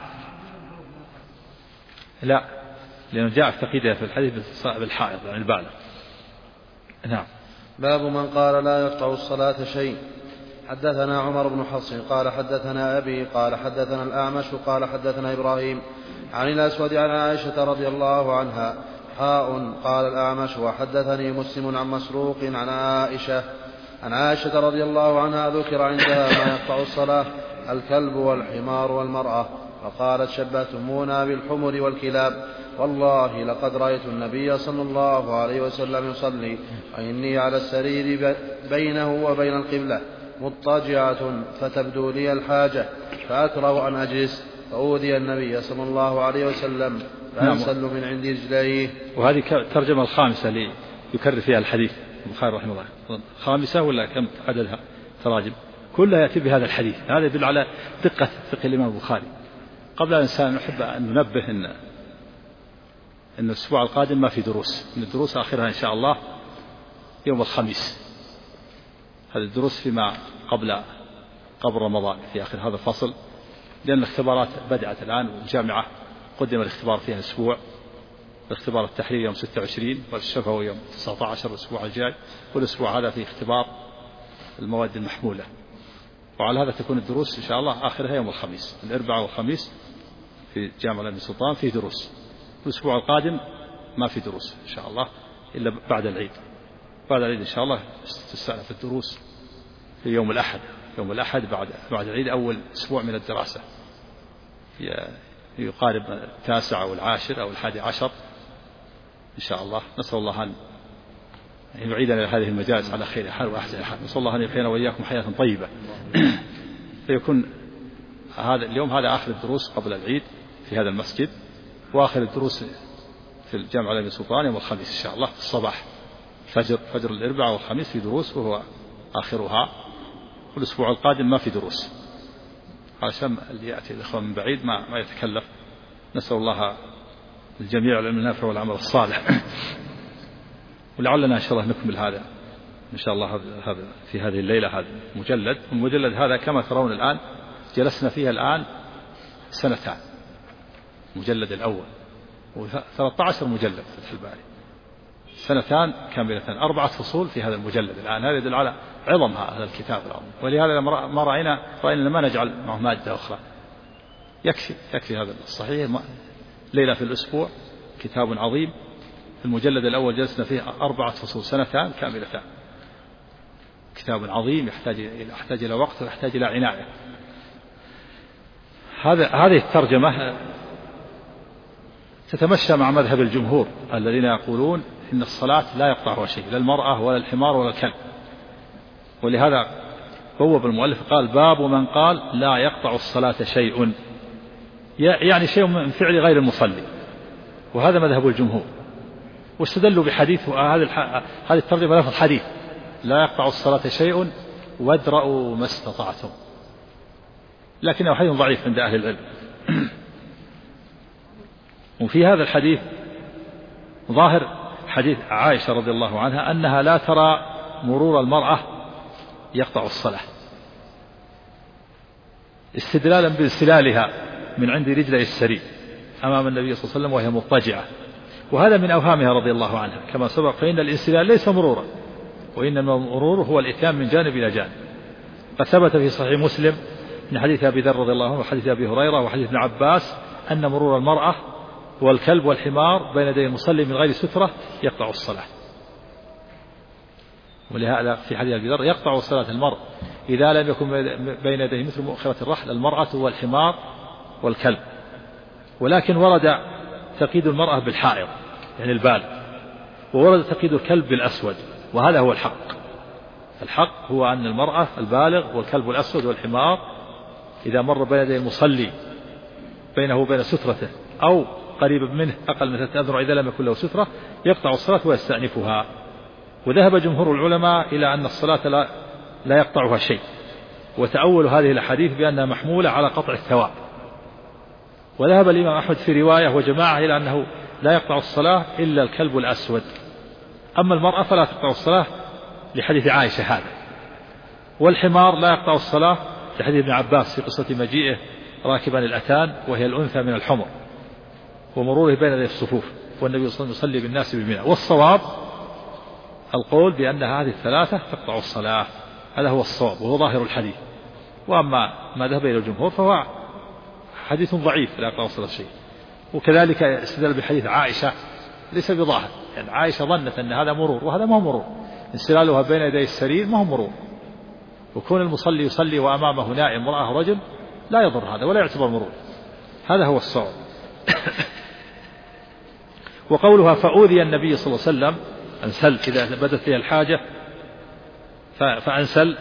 لا، لأنه جاء في تقييدها في الحديث بالحائض يعني البالغ. نعم. باب من قال لا يقطع الصلاة شيء. حدثنا عمر بن حفص قال حدثنا أبي قال حدثنا الأعمش قال حدثنا إبراهيم عن الأسود عن عائشة رضي الله عنها قال الأعمش وحدثني مسلم عن مسروق عن عائشة رضي الله عنها ذكر عندها ما يقطع الصلاة الكلب والحمار والمرأة، فقالت شبهتمونا بالحمر والكلاب، والله لقد رأيت النبي صلى الله عليه وسلم يصلي وإني على السرير بينه وبين القبلة مضطجعة فتبدو لي الحاجة فأكره أن أجلس فأوذي النبي صلى الله عليه وسلم فأنسل من عند رجليه. وهذه الترجمة الخامسة اللي يكرر فيها الحديث البخاري رحمه الله. خامسة ولا كم عددها تراجم؟ كلها يأتي بهذا الحديث. هذا يدل على دقة فقه الإمام البخاري. قبل الإنسان نحب أن ننبه إن الأسبوع القادم ما في دروس، إن الدروس آخرها إن شاء الله يوم الخميس. هذه الدروس فيما قبل رمضان في آخر هذا الفصل، لأن الاختبارات بدأت الآن والجامعة قدم الاختبار فيها أسبوع. الاختبار التحرير يوم 26 والشفوي يوم 19 الأسبوع الجاي، والأسبوع هذا في اختبار المواد المحمولة. وعلى هذا تكون الدروس إن شاء الله آخرها يوم الخميس، الأربعاء والخميس في جامعة الأمير سلطان فيه دروس. الأسبوع القادم ما في دروس إن شاء الله إلا بعد العيد. بعد العيد إن شاء الله تستأنف الدروس في يوم الأحد. يوم الأحد بعد العيد أول أسبوع من الدراسة يقارب 9 أو 10 أو 11 إن شاء الله. نسأل الله أن يعيدنا هذه المجالس على خير حال وأحسن حال. نسأل الله أن يحيينا وإياكم حياة طيبة. فيكون هذا اليوم هذا آخر الدروس قبل العيد في هذا المسجد، وآخر الدروس في الجامعة الأمير سلطان يوم الخميس إن شاء الله في الصباح فجر الأربعاء والخميس في دروس وهو آخرها. والأسبوع القادم ما في دروس عشان اللي يأتي الإخوة من بعيد ما يتكلف. نسأل الله الجميع العلم النافع والعمل الصالح. ولعلنا إن شاء الله نكمل هذا إن شاء الله هذا في هذه الليلة. هذا مجلد، والمجلد هذا كما ترون الآن جلسنا فيها الآن 2 سنين. المجلد الأول و13 مجلد فتح الباري، 2 كاملتان، 4 فصول في هذا المجلد الآن. هذا يدل على عظم هذا الكتاب العظيم، ولهذا ما رأينا ما نجعل معه مادة أخرى، يكفي هذا الصحيح. ليلة في الأسبوع، كتاب عظيم. في المجلد الأول جلسنا فيه 4 فصول، 2 كاملتان، كتاب عظيم يحتاج إلى وقت ويحتاج إلى عناية. هذه الترجمة تتمشى مع مذهب الجمهور الذين يقولون إن الصلاة لا يقطعها شيء، لا المرأة ولا الحمار ولا الكلب. ولهذا بوب المؤلف قال: باب من قال لا يقطع الصلاة شيء، يعني شيء من فعل غير المصلي، وهذا مذهب الجمهور. واستدلوا بحديث هذه الترجمة لفظ حديث: لا يقطع الصلاة شيء وادرأوا ما استطعتم، لكنه حديث ضعيف عند أهل العلم. وفي هذا الحديث ظاهر حديث عائشة رضي الله عنها أنها لا ترى مرور المرأة يقطع الصلاة، استدلالا بانسلالها من عند رجلي السري أمام النبي صلى الله عليه وسلم وهي مضطجعة، وهذا من أوهامها رضي الله عنها كما سبق. فإن الانسلال ليس مرورا، وإنما المرور هو الإتيان من جانب إلى جانب. قد ثبت في صحيح مسلم من حديث أبي ذر رضي الله عنه وحديث أبي هريرة وحديث ابن عباس أن مرور المرأة والكلب والحمار بين يدي المصلي من غير سترة يقطع الصلاة. ولهذا في حديث أبي ذر: يقطع صلاة المرء إذا لم يكن بين يديه مثل مؤخرة الرحل المرأة والحمار والكلب. ولكن ورد تقييد المرأة بالحائض يعني البالغ، وورد تقييد الكلب بالأسود، وهذا هو الحق هو أن المرأة البالغ والكلب الأسود والحمار إذا مر بين يدي المصلي بينه وبين سترته أو قريب منه أقل من 3 أذرع إذا لم يكن له سترة يقطع الصلاة ويستأنفها. وذهب جمهور العلماء إلى أن الصلاة لا يقطعها شيء، وتأول هذه الأحاديث بأنها محمولة على قطع الثواب. وذهب الإمام أحمد في رواية وجماعة إلى أنه لا يقطع الصلاة إلا الكلب الأسود، أما المرأة فلا تقطع الصلاة لحديث عائشة هذا، والحمار لا يقطع الصلاة لحديث ابن عباس في قصة مجيئه راكبا الأتان وهي الأنثى من الحمر ومروره بين يدي الصفوف والنبي صلى الله عليه وسلم يصلي بالناس بالمنى. والصواب القول بأن هذه الثلاثة تقطع الصلاة، هذا هو الصواب وهو ظاهر الحديث. وأما ما ذهب إلى الجمهور فهو حديث ضعيف لا يقطع الصلاة شيء. وكذلك استدل بحديث عائشة ليس بظاهر، يعني عائشة ظنت أن هذا مرور وهذا ما هو مرور، انسلالها بين يدي السرير ما هو مرور، وكون المصلي يصلي وأمامه نائم امرأة رجل لا يضر هذا ولا يعتبر مرور، هذا هو الصواب. وقولها فأوذي النبي صلى الله عليه وسلم أنسل إذا بدت فيها الحاجة فأنسل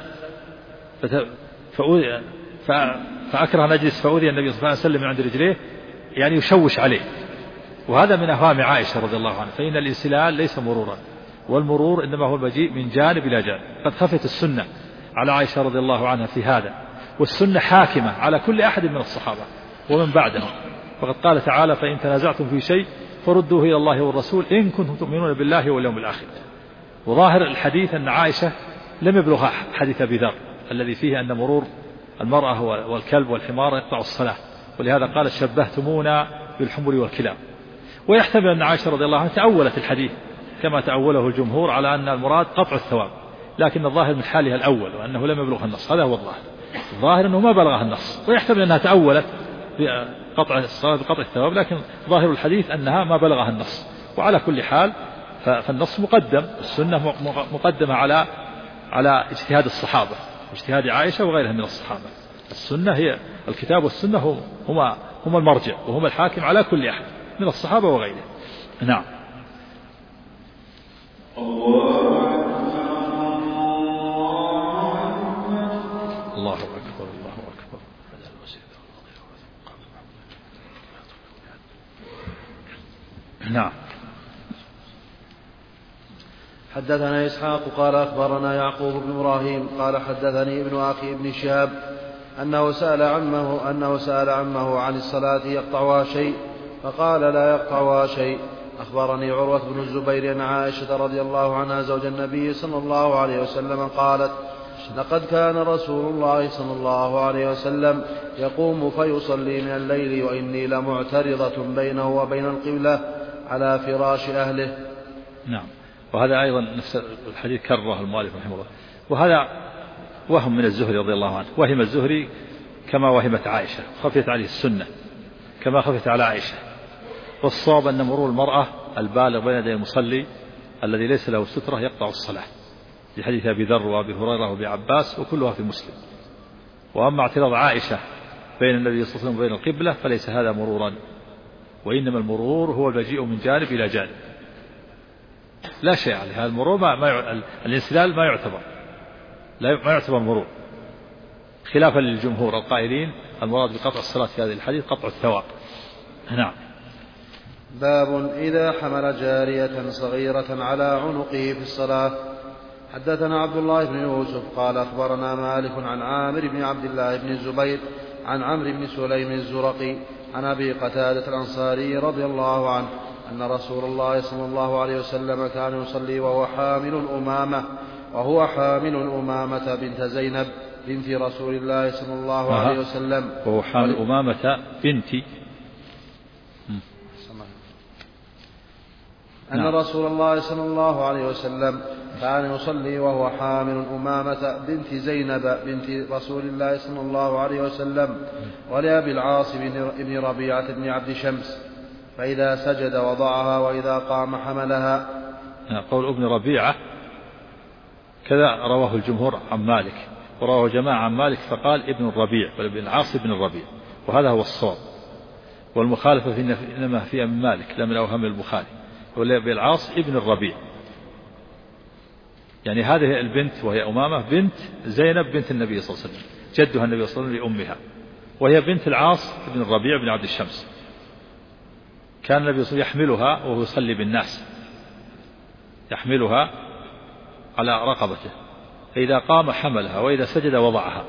فأكره نجلس فأوذي النبي صلى الله عليه وسلم من عند رجليه، يعني يشوش عليه. وهذا من أوهام عائشة رضي الله عنها، فإن الانسلال ليس مرورا، والمرور إنما هو المجيء من جانب إلى جانب. قد خفت السنة على عائشة رضي الله عنها في هذا، والسنة حاكمة على كل أحد من الصحابة ومن بعدهم. فقد قال تعالى: فإن تنازعتم في شيء فردوه إلى الله والرسول إن كنتم تؤمنون بالله واليوم الآخر. وظاهر الحديث أن عائشة لم يبلغ حديث أبي ذر الذي فيه أن مرور المرأة والكلب والحمار يقطع الصلاة، ولهذا قال: شبهتمونا بالحمر والكلاب. ويحتمل أن عائشة رضي الله عنها تأولت الحديث كما تأوله الجمهور على أن المراد قطع الثواب، لكن الظاهر من حالها الأول وأنه لم يبلغ النص، هذا هو الظاهر أنه ما بلغها النص. ويحتمل أنها تأولت بقطع الصلاة بقطع الثواب، لكن ظاهر الحديث أنها ما بلغها النص. وعلى كل حال فالنص مقدم، السنة مقدمة على اجتهاد الصحابة، اجتهاد عائشة وغيرها من الصحابة. السنة هي الكتاب والسنة هما المرجع وهما الحاكم على كل أحد من الصحابة وغيره. نعم. الله أكبر الله أكبر. نعم. حدثنا إسحاق قال أخبرنا يعقوب بن إبراهيم قال حدثني ابن أخي ابن شهاب أنه سأل عمه عن الصلاة يقطعها شيء فقال لا يقطعها شيء. أخبرني عروة بن الزبير أن عائشة رضي الله عنها زوج النبي صلى الله عليه وسلم قالت: لقد كان رسول الله صلى الله عليه وسلم يقوم فيصلي من الليل وإني لمعترضة بينه وبين القبلة على فراش أهله. نعم. وهذا أيضا نفس الحديث كرره المؤلف رحمه الله. وهذا وهم من الزهري رضي الله عنه، وهم الزهري كما وهمت عائشة، خفيت عليه السنة كما خفيت على عائشة. والصواب أن مرور المرأة البالغ بين يدي المصلي الذي ليس له سترة يقطع الصلاة، في حديث أبي ذر وأبي هريرة وأبي عباس وكلها في مسلم. وأما اعتراض عائشة بين النبي صلى الله عليه وسلم وبين القبلة فليس هذا مرورا، وإنما المرور هو المجيء من جانب إلى جانب، لا شيء عليه. هذا المرور الانسلال ما يعتبر مرور، خلافا للجمهور القائلين المراد بقطع الصلاة في هذه الحديث قطع الثواب. نعم. باب إذا حمل جارية صغيرة على عنقه في الصلاة. حدثنا عبد الله بن يوسف قال أخبرنا مالك عن عامر بن عبد الله بن الزبير عن عمرو بن سليم الزرقي عن أبي قتادة الأنصاري رضي الله عنه أن رسول الله صلى الله عليه وسلم كان يصلي وهو حامل أمامة بنت زينب بنت رسول الله صلى الله عليه وسلم. وهو حامل أمامة بنت أن رسول الله صلى الله عليه وسلم كان يصلي وهو حامل أمامة بنت زينب بنت رسول الله صلى الله عليه وسلم ولأبي العاص بن ربيعة بن عبد شمس، فإذا سجد وضعها وإذا قام حملها. قول ابن ربيعة كذا رواه الجمهور عن مالك، ورواه جماعة عن مالك فقال ابن الربيع وابن العاص بن الربيع، وهذا هو الصواب. والمخالفة إنما فيها من مالك لا من أوهام البخاري، ولأبي العاص ابن الربيع، يعني هذه البنت وهي أمامة بنت زينب بنت النبي صلى الله عليه وسلم، جدها النبي صلى الله عليه وسلم لأمها، وهي بنت العاص بن الربيع بن عبد الشمس. كان النبي صلى الله عليه وسلم يحملها وهو يصلي بالناس، يحملها على رقبته، فإذا قام حملها وإذا سجد وضعها.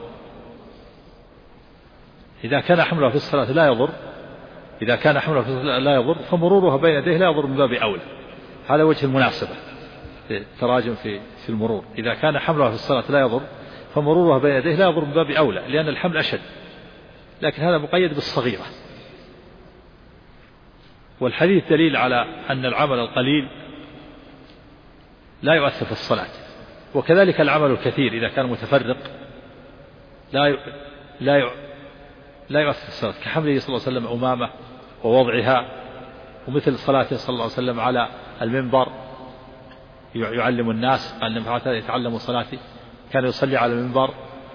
إذا كان حملها في الصلاة لا يضر، إذا كان حملها في الصلاة لا يضر فمرورها بين يديه لا يضر من باب أولى. هذا وجه المناسبة في التراجم في المرور. إذا كان حملها في الصلاة لا يضر فمرورها بين يديه لا يضر من باب أولى، لأن الحمل أشد، لكن هذا مقيد بالصغيرة. والحديث دليل على أن العمل القليل لا يؤثر في الصلاة، وكذلك العمل الكثير إذا كان متفرق لا يؤثر في الصلاة، كحمله صلى الله عليه وسلم أمامة ووضعها، ومثل صلاته صلى الله عليه وسلم على المنبر يعلم الناس أن فعلت يتعلموا صلاتي. كان يصلي على المنبر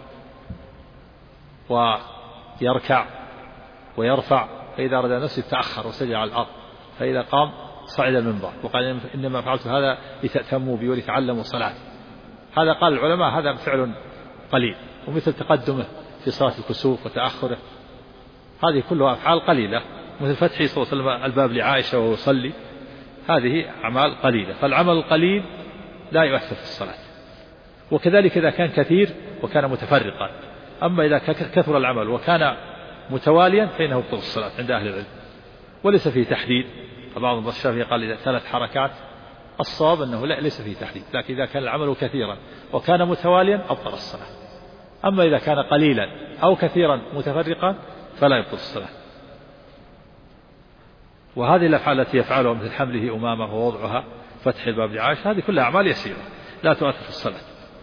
ويركع ويرفع، فإذا أراد نفسه تأخر وسجد على الأرض، فإذا قام صعد المنبر وقال إنما فعلت هذا لتأتموا بي ولتعلموا صلاتي. هذا قال العلماء هذا فعل قليل. ومثل تقدمه في صلاة الكسوف وتأخره، هذه كلها أفعال قليلة، مثل فتحه صلى الله عليه وسلم الباب لعائشة وهو يصلي، هذه أعمال قليلة. فالعمل القليل لا يؤثر في الصلاة. وكذلك إذا كان كثير وكان متفرقا. أما إذا كثر العمل وكان متواليا فإنه يبطل الصلاة عند أهل العلم، وليس فيه تحديد. بعض الشافعي قال إذا 3 حركات، الصواب أنه ليس فيه تحديد، لكن إذا كان العمل كثيرا وكان متواليا أبطل الصلاة. أما إذا كان قليلا أو كثيرا متفرقا فلا يبطل الصلاة. وهذه الأفعال التي يفعلها مثل حمله أمامه ووضعها فتح الباب لعائشة، هذه كلها أعمال يسيرة لا تؤثر في الصلاة،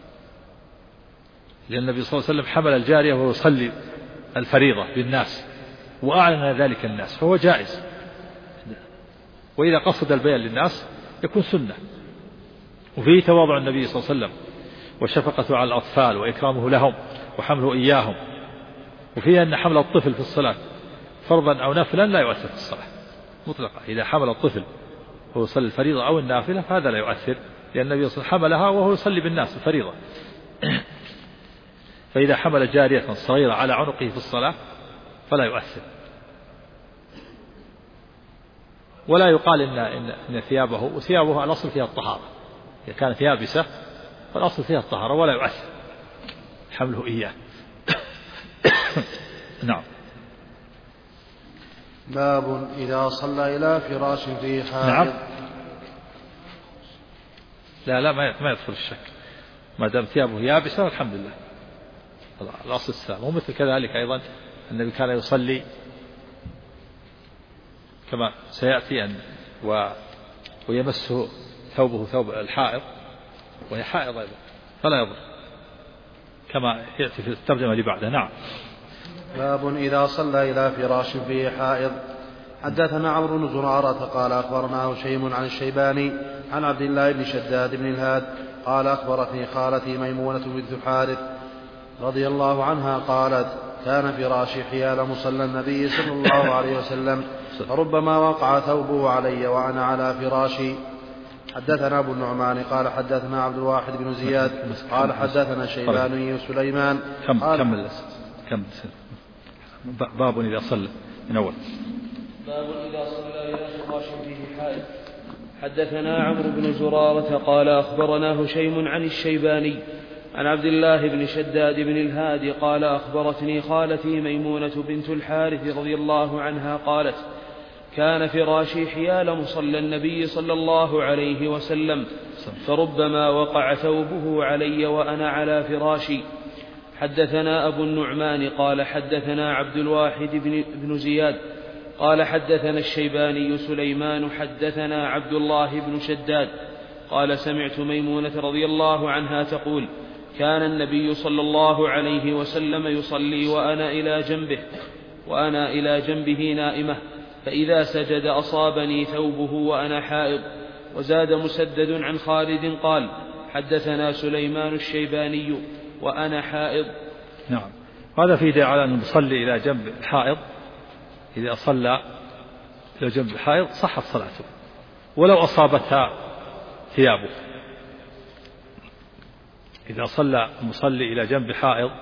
لأن النبي صلى الله عليه وسلم حمل الجارية وهو يصلي الفريضة بالناس وأعلن ذلك الناس، فهو جائز. وإذا قصد البيان للناس يكون سنة. وفيه تواضع النبي صلى الله عليه وسلم وشفقته على الأطفال وإكرامه لهم وحمله إياهم. وفيه أن حمل الطفل في الصلاة فرضا أو نفلا لا يؤثر في الصلاة مطلقا. إذا حمل الطفل وهو يصلي الفريضة أو النافلة فهذا لا يؤثر، لأن النبي صلى الله عليه وسلم حملها وهو يصلي بالناس الفريضة. فإذا حمل جارية صغيرة على عنقه في الصلاة فلا يؤثر. ولا يقال إن ثيابه الأصل فيها الطهارة، إذا كانت يابسة فالأصل فيها الطهارة ولا يؤثر حمله إياه. نعم. باب إذا صلى إلى فراش فيه حائض. نعم. لا ما يدخل الشك. ما دام ثيابه يابسة الحمد لله، الأصل السلام. ومثل كذلك أيضا النبي كان يصلي كما سيأتي أن ويمسه ثوبه ثوب الحائض وهي حائض أيضا فلا يضر كما يأتي في الترجمة اللي بعدها. نعم. باب إذا صلى إلى فراش فيه حائض. حدثنا عمرو بن زرارة قال أخبرنا هشيم عن الشيباني عن عبد الله بن شداد بن الهاد قال أخبرتني خالتي ميمونة بنت الحارث رضي الله عنها قالت كان فراشي حيال مصلى النبي صلى الله عليه وسلم فربما وقع ثوبه علي وأنا على فراشي. حدثنا أبو النعمان قال حدثنا عبد الواحد بن زياد قال حدثنا الشيباني سليمان كمل باب إذا صلى من أول. باب إذا صلى إلى فراش فيه حائض. حدثنا عمرو بن زرارة قال أخبرنا هشيم عن الشيباني عن عبد الله بن شداد بن الهادي قال أخبرتني خالتي ميمونة بنت الحارث رضي الله عنها قالت كان فراشي حيال مصلى النبي صلى الله عليه وسلم فربما وقع ثوبه علي وأنا على فراشي. حدثنا أبو النعمان قال حدثنا عبد الواحد بن زياد قال حدثنا الشيباني سليمان حدثنا عبد الله بن شداد قال سمعت ميمونة رضي الله عنها تقول كان النبي صلى الله عليه وسلم يصلي وأنا إلى جنبه نائمة فإذا سجد أصابني ثوبه وأنا حائض. وزاد مسدد عن خالد قال حدثنا سليمان الشيباني وأنا حائض. نعم. هذا في دليل على أن المصلي إلى جنب الحائض إذا صلى إلى جنب الحائض صحت صلاته ولو أصابتها ثيابه. إذا صلى المصلي إلى جنب حائض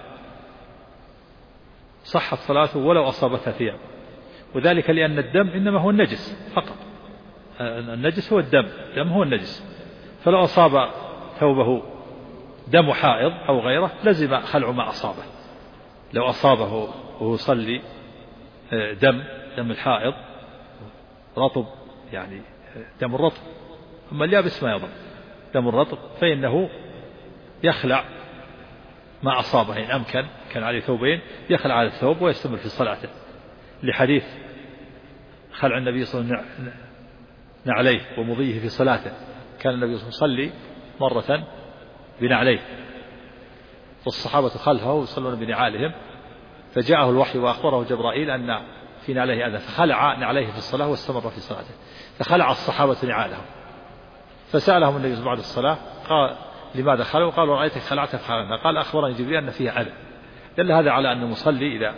صحت صلاته ولو أصابتها ثيابه، وذلك لأن الدم إنما هو النجس فقط، النجس هو الدم هو النجس، فلو أصاب ثوبه دم حائض أو غيره لزم خلع ما أصابه. لو أصابه وهو يصلي دم الحائض رطب يعني دم الرطب، أما اليابس ما يضر دم الرطب فإنه يخلع ما أصابه إن أمكن، كان عليه ثوبين يخلع على الثوب ويستمر في صلاته، لحديث خلع النبي صلى الله عليه وسلم نعليه ومضيه في صلاته. كان النبي صلى الله عليه وسلم يصلي مرة بنعليه والصحابة خلفه يصلون بنعالهم، فجاءه الوحي وأخبره جبرائيل أن في نعليه أذى فخلع نعليه في الصلاة واستمر في صلاته. فخلع الصحابة نعالهم فسألهم النبي صلى الله عليه وسلم بعد الصلاة قال لماذا خلعوا؟ قالوا رأيتك خلعت فخلعنا. قال أخبرني جبريل أن فيها أذى. دل هذا على أن المصلي إذا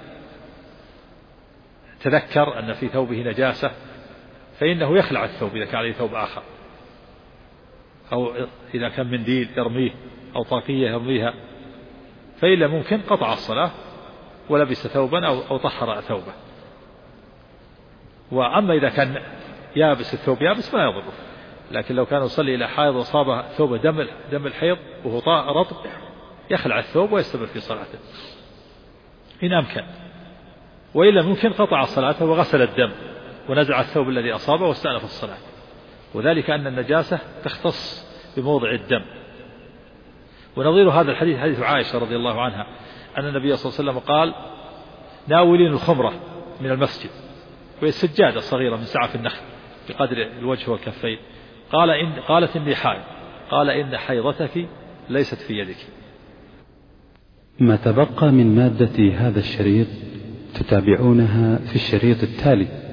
تذكر أن في ثوبه نجاسة فإنه يخلع الثوب إذا كان عليه ثوب آخر، أو إذا كان منديل يرميه أو طاقية يرميها، فإلا ممكن قطع الصلاة ولبس ثوبا أو طهر ثوبه. وأما إذا كان يابس الثوب يابس ما يضره، لكن لو كان يصلي إلى حائض وصاب ثوب دم الحيض وهو رطب يخلع الثوب ويستمر في صلاته إن أمكن، وإلا ممكن قطع الصلاة وغسل الدم ونزع الثوب الذي أصابه واستأنف الصلاة، وذلك أن النجاسة تختص بموضع الدم. ونظير هذا الحديث حديث عائشة رضي الله عنها أن النبي صلى الله عليه وسلم قال ناولين الخمرة من المسجد، وهي سجادة صغيرة من سعف النخل بقدر الوجه والكفين، قالت إني حائض، قال إن حيضتك ليست في يدك. ما تبقى من مادة هذا الشريط تتابعونها في الشريط التالي.